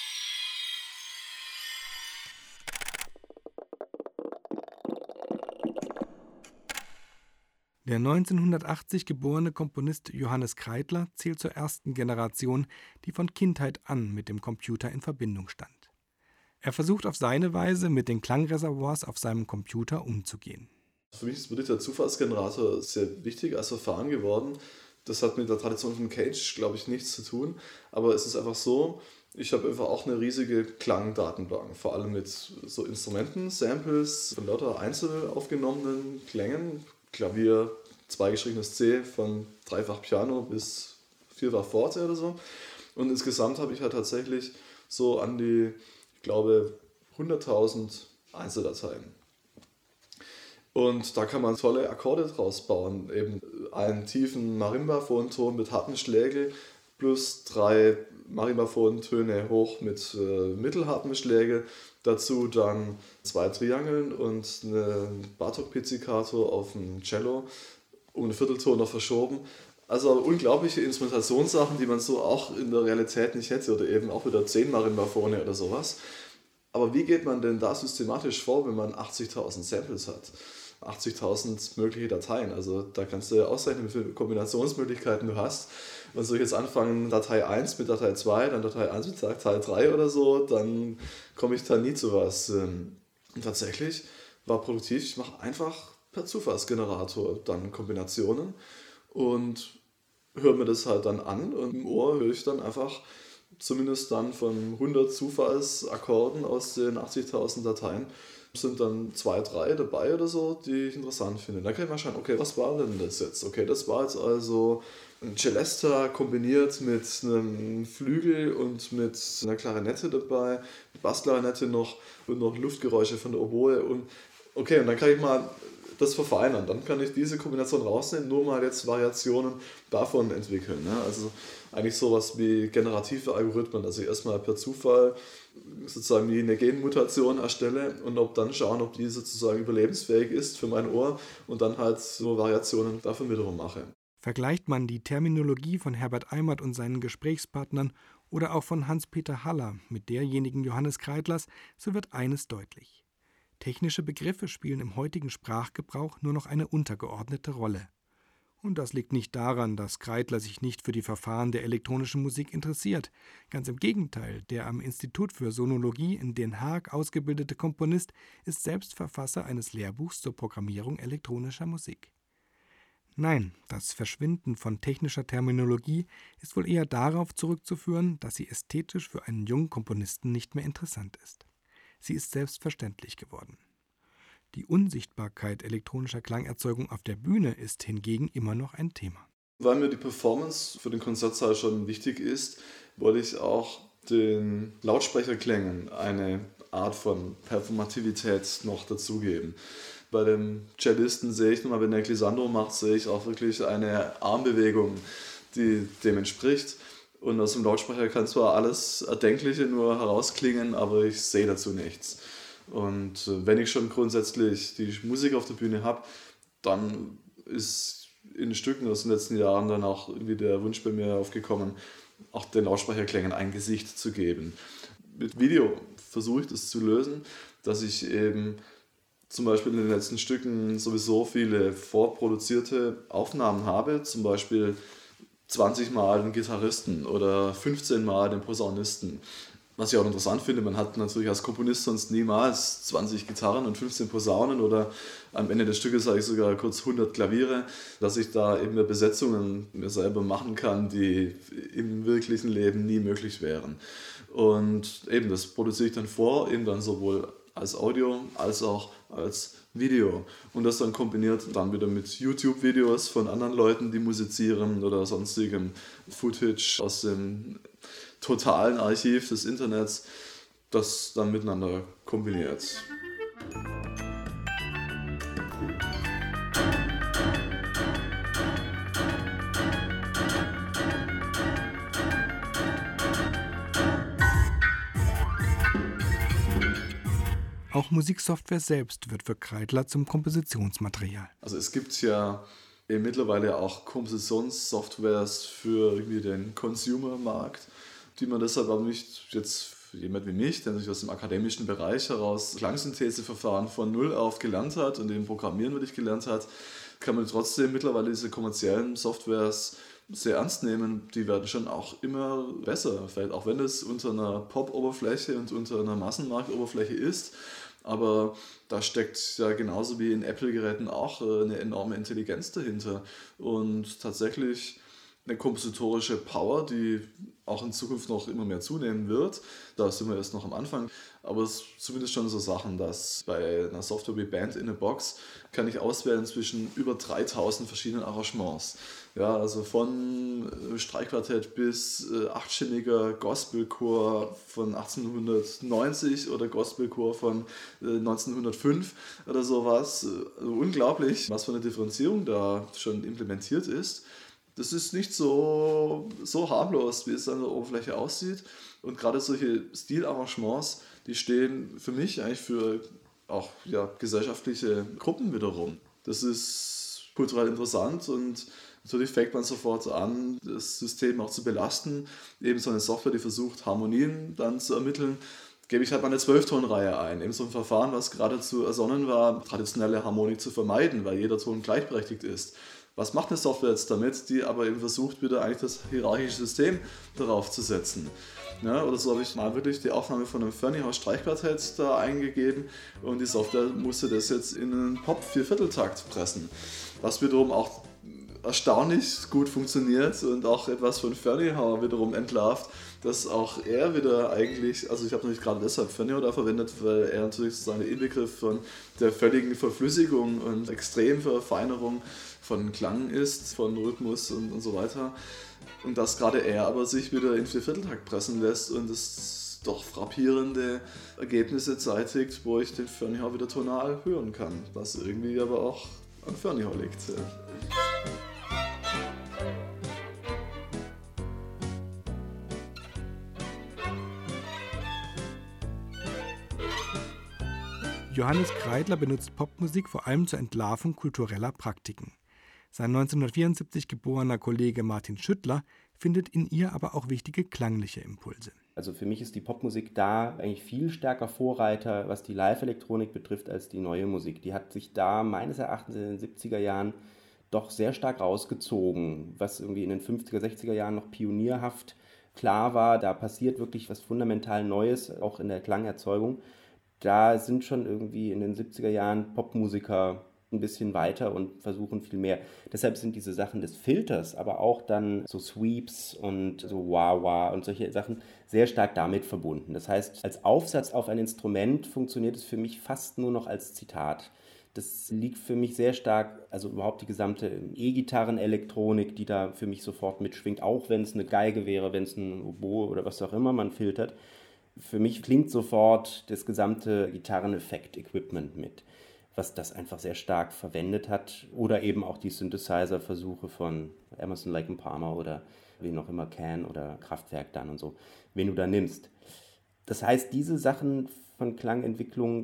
Speaker 2: Der 1980 geborene Komponist Johannes Kreidler zählt zur ersten Generation, die von Kindheit an mit dem Computer in Verbindung stand. Er versucht auf seine Weise, mit den Klangreservoirs auf seinem Computer umzugehen.
Speaker 10: Für mich ist wirklich der Zufallsgenerator sehr wichtig als Verfahren geworden. Das hat mit der Tradition von Cage, glaube ich, nichts zu tun. Aber es ist einfach so, ich habe einfach auch eine riesige Klangdatenbank. Vor allem mit so Instrumenten, Samples von lauter einzeln aufgenommenen Klängen. Klavier, 2-geschriebenes C von 3-fach Piano bis 4-fach Forte oder so. Und insgesamt habe ich halt tatsächlich so an die, ich glaube, 100.000 Einzeldateien. Und da kann man tolle Akkorde draus bauen. Eben einen tiefen Marimba-Phonton mit harten Schlägen plus 3 Marimba-Phontöne hoch mit mittelharten Schlägen. Dazu dann 2 Triangeln und einen Bartok-Pizzicato auf dem Cello um einen Viertelton noch verschoben. Also unglaubliche Instrumentationssachen, die man so auch in der Realität nicht hätte oder eben auch wieder 10 Marimba-Phone oder sowas. Aber wie geht man denn da systematisch vor, wenn man 80.000 Samples hat? 80.000 mögliche Dateien. Also da kannst du ja ausrechnen, wie viele Kombinationsmöglichkeiten du hast. Und soll ich jetzt anfangen, Datei 1 mit Datei 2, dann Datei 1 mit Datei 3 oder so, dann komme ich da nie zu was. Und tatsächlich war produktiv, ich mache einfach per Zufallsgenerator dann Kombinationen und höre mir das halt dann an und im Ohr höre ich dann einfach zumindest dann von 100 Zufallsakkorden aus den 80.000 Dateien sind dann 2, 3 dabei oder so, die ich interessant finde. Da kann ich mal schauen, okay, was war denn das jetzt? Okay, das war jetzt also ein Celesta kombiniert mit einem Flügel und mit einer Klarinette dabei, Bassklarinette noch und noch Luftgeräusche von der Oboe und okay, und dann kann ich mal das verfeinern. Dann kann ich diese Kombination rausnehmen, nur mal jetzt Variationen davon entwickeln. Ne? Also eigentlich sowas wie generative Algorithmen, dass ich erstmal per Zufall sozusagen wie eine Genmutation erstelle und dann schauen, ob die sozusagen überlebensfähig ist für mein Ohr und dann halt so Variationen davon wiederum mache.
Speaker 2: Vergleicht man die Terminologie von Herbert Eimert und seinen Gesprächspartnern oder auch von Hans-Peter Haller mit derjenigen Johannes Kreidlers, so wird eines deutlich. Technische Begriffe spielen im heutigen Sprachgebrauch nur noch eine untergeordnete Rolle. Und das liegt nicht daran, dass Kreidler sich nicht für die Verfahren der elektronischen Musik interessiert. Ganz im Gegenteil, der am Institut für Sonologie in Den Haag ausgebildete Komponist ist selbst Verfasser eines Lehrbuchs zur Programmierung elektronischer Musik. Nein, das Verschwinden von technischer Terminologie ist wohl eher darauf zurückzuführen, dass sie ästhetisch für einen jungen Komponisten nicht mehr interessant ist. Sie ist selbstverständlich geworden. Die Unsichtbarkeit elektronischer Klangerzeugung auf der Bühne ist hingegen immer noch ein Thema.
Speaker 10: Weil mir die Performance für den Konzertsaal schon wichtig ist, wollte ich auch den Lautsprecherklängen eine Art von Performativität noch dazugeben. Bei dem Cellisten sehe ich nochmal, wenn der Glissando macht, sehe ich auch wirklich eine Armbewegung, die dem entspricht. Und aus dem Lautsprecher kann zwar alles Erdenkliche nur herausklingen, aber ich sehe dazu nichts. Und wenn ich schon grundsätzlich die Musik auf der Bühne habe, dann ist in Stücken aus den letzten Jahren dann auch irgendwie der Wunsch bei mir aufgekommen, auch den Lautsprecherklängen ein Gesicht zu geben. Mit Video versuche ich das zu lösen, dass ich eben zum Beispiel in den letzten Stücken sowieso viele vorproduzierte Aufnahmen habe, zum Beispiel 20 Mal den Gitarristen oder 15 Mal den Posaunisten. Was ich auch interessant finde, man hat natürlich als Komponist sonst niemals 20 Gitarren und 15 Posaunen oder am Ende des Stückes sage ich sogar kurz 100 Klaviere, dass ich da eben Besetzungen mir selber machen kann, die im wirklichen Leben nie möglich wären. Und eben das produziere ich dann vor, eben dann sowohl als Audio als auch als Video. Und das dann kombiniert dann wieder mit YouTube-Videos von anderen Leuten, die musizieren oder sonstigem Footage aus dem totalen Archiv des Internets, das dann miteinander kombiniert.
Speaker 2: Auch Musiksoftware selbst wird für Kreidler zum Kompositionsmaterial.
Speaker 10: Also es gibt ja mittlerweile auch Kompositionssoftwares für irgendwie den Consumer-Markt, die man deshalb aber nicht jetzt für jemand wie mich, der sich aus dem akademischen Bereich heraus Klangsyntheseverfahren von Null auf gelernt hat und eben Programmieren wirklich gelernt hat, kann man trotzdem mittlerweile diese kommerziellen Softwares sehr ernst nehmen. Die werden schon auch immer besser, vielleicht auch wenn es unter einer Pop-Oberfläche und unter einer Massenmarkt-Oberfläche ist. Aber da steckt ja genauso wie in Apple-Geräten auch eine enorme Intelligenz dahinter und tatsächlich eine kompositorische Power, die auch in Zukunft noch immer mehr zunehmen wird. Da sind wir erst noch am Anfang. Aber es ist zumindest schon so Sachen, dass bei einer Software wie Band in a Box kann ich auswählen zwischen über 3000 verschiedenen Arrangements. Ja, also von Streichquartett bis achtstimmiger Gospelchor von 1890 oder Gospelchor von 1905 oder sowas. Also unglaublich, was für eine Differenzierung da schon implementiert ist. Das ist nicht so harmlos, wie es an der Oberfläche aussieht. Und gerade solche Stilarrangements, die stehen für mich eigentlich für auch gesellschaftliche Gruppen wiederum. Das ist kulturell interessant und natürlich fängt man sofort an, das System auch zu belasten. Eben so eine Software, die versucht, Harmonien dann zu ermitteln, gebe ich halt mal eine 12-Ton-Reihe ein. Eben so ein Verfahren, was geradezu ersonnen war, traditionelle Harmonik zu vermeiden, weil jeder Ton gleichberechtigt ist. Was macht eine Software jetzt damit, die aber eben versucht, wieder eigentlich das hierarchische System darauf zu setzen? Ja, oder so habe ich mal wirklich die Aufnahme von einem Ferney-Streichquartett da eingegeben und die Software musste das jetzt in einen Pop-4/4-Takt pressen. Was wiederum auch erstaunlich gut funktioniert und auch etwas von Ferneyhough wiederum entlarvt, dass auch er wieder eigentlich, also ich habe natürlich gerade deshalb Ferneyhough da verwendet, weil er natürlich sozusagen der Inbegriff von der völligen Verflüssigung und Extremverfeinerung von Klang ist, von Rhythmus und so weiter. Und dass gerade er aber sich wieder in 4/4-Takt pressen lässt und es doch frappierende Ergebnisse zeitigt, wo ich den Ferneyhough wieder tonal hören kann, was irgendwie aber auch an Ferneyhough liegt.
Speaker 2: Johannes Kreidler benutzt Popmusik vor allem zur Entlarvung kultureller Praktiken. Sein 1974 geborener Kollege Martin Schüttler findet in ihr aber auch wichtige klangliche Impulse.
Speaker 11: Also für mich ist die Popmusik da eigentlich viel stärker Vorreiter, was die Live-Elektronik betrifft, als die neue Musik. Die hat sich da meines Erachtens in den 70er Jahren doch sehr stark rausgezogen, was irgendwie in den 50er, 60er Jahren noch pionierhaft klar war. Da passiert wirklich was fundamental Neues, auch in der Klangerzeugung. Da sind schon irgendwie in den 70er Jahren Popmusiker ein bisschen weiter und versuchen viel mehr. Deshalb sind diese Sachen des Filters, aber auch dann so Sweeps und so Wah-Wah und solche Sachen sehr stark damit verbunden. Das heißt, als Aufsatz auf ein Instrument funktioniert es für mich fast nur noch als Zitat. Das liegt für mich sehr stark, also überhaupt die gesamte E-Gitarren-Elektronik, die da für mich sofort mitschwingt, auch wenn es eine Geige wäre, wenn es ein Oboe oder was auch immer man filtert. Für mich klingt sofort das gesamte Gitarreneffekt-Equipment mit, was das einfach sehr stark verwendet hat. Oder eben auch die Synthesizer-Versuche von Emerson, Lake and Palmer oder wen auch immer, Can oder Kraftwerk dann und so, wen du da nimmst. Das heißt, diese Sachen von Klangentwicklung,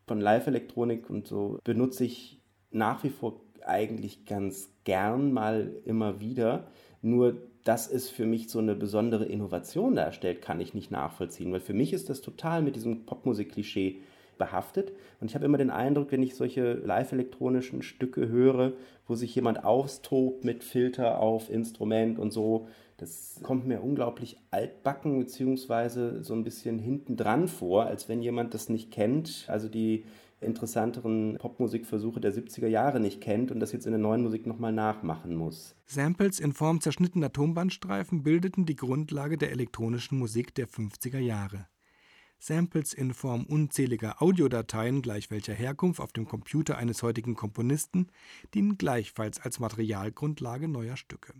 Speaker 11: von Live-Elektronik und so benutze ich nach wie vor eigentlich ganz gern mal immer wieder. Nur, dass es für mich so eine besondere Innovation darstellt, kann ich nicht nachvollziehen. Weil für mich ist das total mit diesem Popmusik-Klischee behaftet. Und ich habe immer den Eindruck, wenn ich solche live-elektronischen Stücke höre, wo sich jemand austobt mit Filter auf Instrument und so, das kommt mir unglaublich altbacken beziehungsweise so ein bisschen hintendran vor, als wenn jemand das nicht kennt, also die interessanteren Popmusikversuche der 70er Jahre nicht kennt und das jetzt in der neuen Musik nochmal nachmachen muss.
Speaker 2: Samples in Form zerschnittener Tonbandstreifen bildeten die Grundlage der elektronischen Musik der 50er Jahre. Samples in Form unzähliger Audiodateien gleich welcher Herkunft auf dem Computer eines heutigen Komponisten dienen gleichfalls als Materialgrundlage neuer Stücke.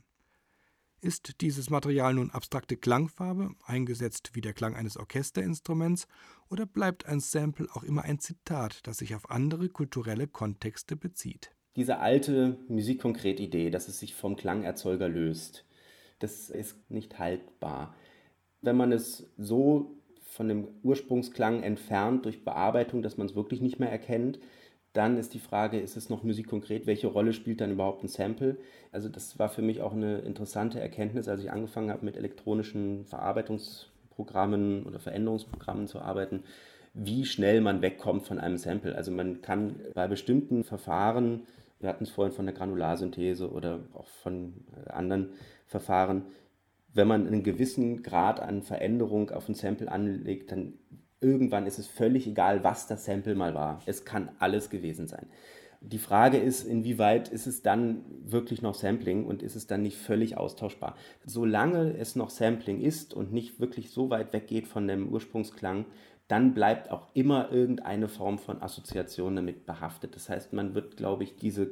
Speaker 2: Ist dieses Material nun abstrakte Klangfarbe, eingesetzt wie der Klang eines Orchesterinstruments, oder bleibt ein Sample auch immer ein Zitat, das sich auf andere kulturelle Kontexte bezieht?
Speaker 11: Diese alte Musikkonkret-Idee, dass es sich vom Klangerzeuger löst, das ist nicht haltbar. Wenn man es so von dem Ursprungsklang entfernt durch Bearbeitung, dass man es wirklich nicht mehr erkennt, dann ist die Frage, ist es noch musikkonkret? Welche Rolle spielt dann überhaupt ein Sample? Also das war für mich auch eine interessante Erkenntnis, als ich angefangen habe, mit elektronischen Verarbeitungsprogrammen oder Veränderungsprogrammen zu arbeiten, wie schnell man wegkommt von einem Sample. Also man kann bei bestimmten Verfahren, wir hatten es vorhin von der Granularsynthese oder auch von anderen Verfahren, wenn man einen gewissen Grad an Veränderung auf ein Sample anlegt, dann irgendwann ist es völlig egal, was das Sample mal war. Es kann alles gewesen sein. Die Frage ist, inwieweit ist es dann wirklich noch Sampling und ist es dann nicht völlig austauschbar? Solange es noch Sampling ist und nicht wirklich so weit weggeht von dem Ursprungsklang, dann bleibt auch immer irgendeine Form von Assoziation damit behaftet. Das heißt, man wird, glaube ich, diese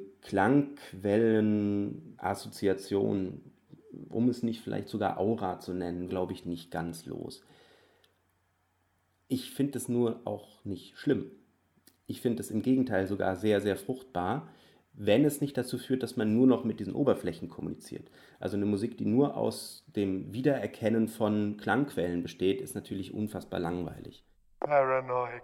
Speaker 11: Klangquellen-Assoziation, um es nicht vielleicht sogar Aura zu nennen, glaube ich, nicht ganz los. Ich finde es nur auch nicht schlimm. Ich finde es im Gegenteil sogar sehr, sehr fruchtbar, wenn es nicht dazu führt, dass man nur noch mit diesen Oberflächen kommuniziert. Also eine Musik, die nur aus dem Wiedererkennen von Klangquellen besteht, ist natürlich unfassbar langweilig.
Speaker 12: Paranoid.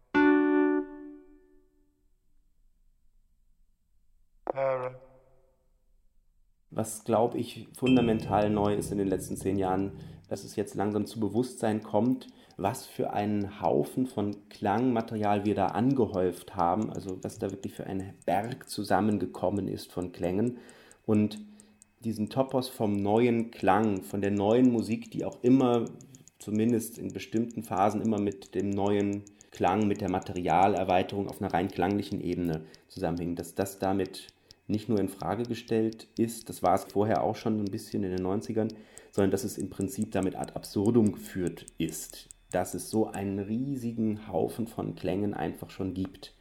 Speaker 11: Was, glaube ich, fundamental neu ist in den letzten 10 Jahren, dass es jetzt langsam zu Bewusstsein kommt, was für einen Haufen von Klangmaterial wir da angehäuft haben, also was da wirklich für ein Berg zusammengekommen ist von Klängen und diesen Topos vom neuen Klang, von der neuen Musik, die auch immer, zumindest in bestimmten Phasen, immer mit dem neuen Klang, mit der Materialerweiterung auf einer rein klanglichen Ebene zusammenhängt, dass das damit nicht nur in Frage gestellt ist, das war es vorher auch schon ein bisschen in den 90ern, sondern dass es im Prinzip damit ad absurdum geführt ist, dass es so einen riesigen Haufen von Klängen einfach schon gibt.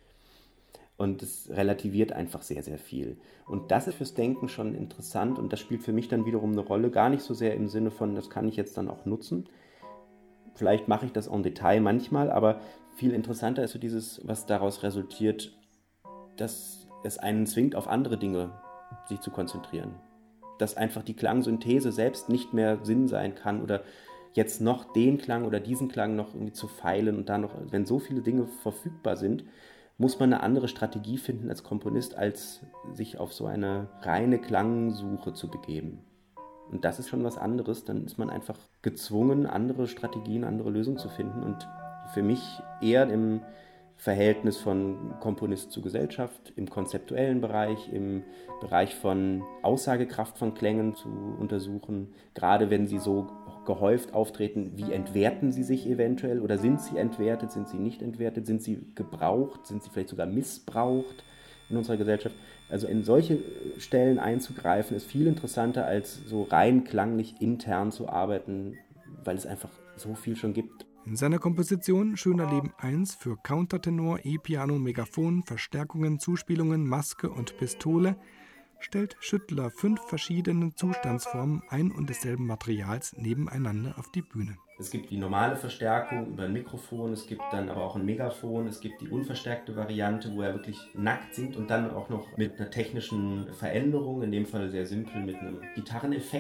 Speaker 11: Und es relativiert einfach sehr, sehr viel. Und das ist fürs Denken schon interessant und das spielt für mich dann wiederum eine Rolle, gar nicht so sehr im Sinne von, das kann ich jetzt dann auch nutzen. Vielleicht mache ich das en Detail manchmal, aber viel interessanter ist so dieses, was daraus resultiert, dass es einen zwingt, auf andere Dinge sich zu konzentrieren. Dass einfach die Klangsynthese selbst nicht mehr Sinn sein kann oder jetzt noch den Klang oder diesen Klang noch irgendwie zu feilen und da noch, wenn so viele Dinge verfügbar sind, muss man eine andere Strategie finden als Komponist, als sich auf so eine reine Klangsuche zu begeben. Und das ist schon was anderes, dann ist man einfach gezwungen, andere Strategien, andere Lösungen zu finden und für mich eher im Verhältnis von Komponist zu Gesellschaft, im konzeptuellen Bereich, im Bereich von Aussagekraft von Klängen zu untersuchen, gerade wenn sie so gehäuft auftreten, wie entwerten sie sich eventuell oder sind sie entwertet, sind sie nicht entwertet, sind sie gebraucht, sind sie vielleicht sogar missbraucht in unserer Gesellschaft. Also in solche Stellen einzugreifen, ist viel interessanter, als so rein klanglich intern zu arbeiten, weil es einfach so viel schon gibt.
Speaker 2: In seiner Komposition Schöner Leben 1 für Countertenor, E-Piano, Megafon, Verstärkungen, Zuspielungen, Maske und Pistole stellt Schüttler 5 verschiedene Zustandsformen ein und desselben Materials nebeneinander auf die Bühne.
Speaker 11: Es gibt die normale Verstärkung über ein Mikrofon, es gibt dann aber auch ein Megafon, es gibt die unverstärkte Variante, wo er wirklich nackt singt und dann auch noch mit einer technischen Veränderung, in dem Fall sehr simpel mit einem Gitarreneffekt.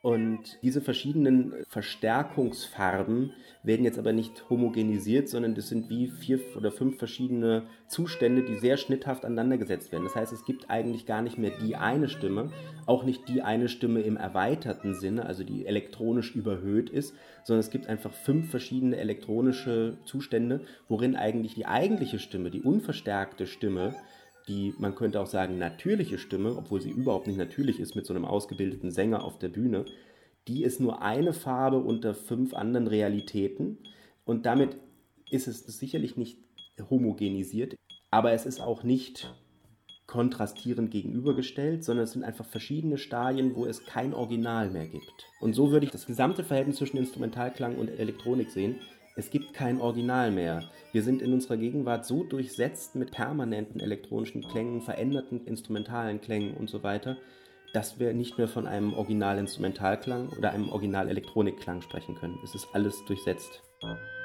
Speaker 11: Und diese verschiedenen Verstärkungsfarben werden jetzt aber nicht homogenisiert, sondern das sind wie 4 oder 5 verschiedene Zustände, die sehr schnitthaft aneinandergesetzt werden. Das heißt, es gibt eigentlich gar nicht mehr die eine Stimme, auch nicht die eine Stimme im erweiterten Sinne, also die elektronisch überhöht ist, sondern es gibt einfach 5 verschiedene elektronische Zustände, worin eigentlich die eigentliche Stimme, die unverstärkte Stimme, die, man könnte auch sagen, natürliche Stimme, obwohl sie überhaupt nicht natürlich ist mit so einem ausgebildeten Sänger auf der Bühne, die ist nur eine Farbe unter 5 anderen Realitäten und damit ist es sicherlich nicht homogenisiert, aber es ist auch nicht kontrastierend gegenübergestellt, sondern es sind einfach verschiedene Stadien, wo es kein Original mehr gibt. Und so würde ich das gesamte Verhältnis zwischen Instrumentalklang und Elektronik sehen. Es gibt kein Original mehr. Wir sind in unserer Gegenwart so durchsetzt mit permanenten elektronischen Klängen, veränderten instrumentalen Klängen und so weiter, dass wir nicht mehr von einem Original-Instrumentalklang oder einem Original-Elektronikklang sprechen können. Es ist alles durchsetzt.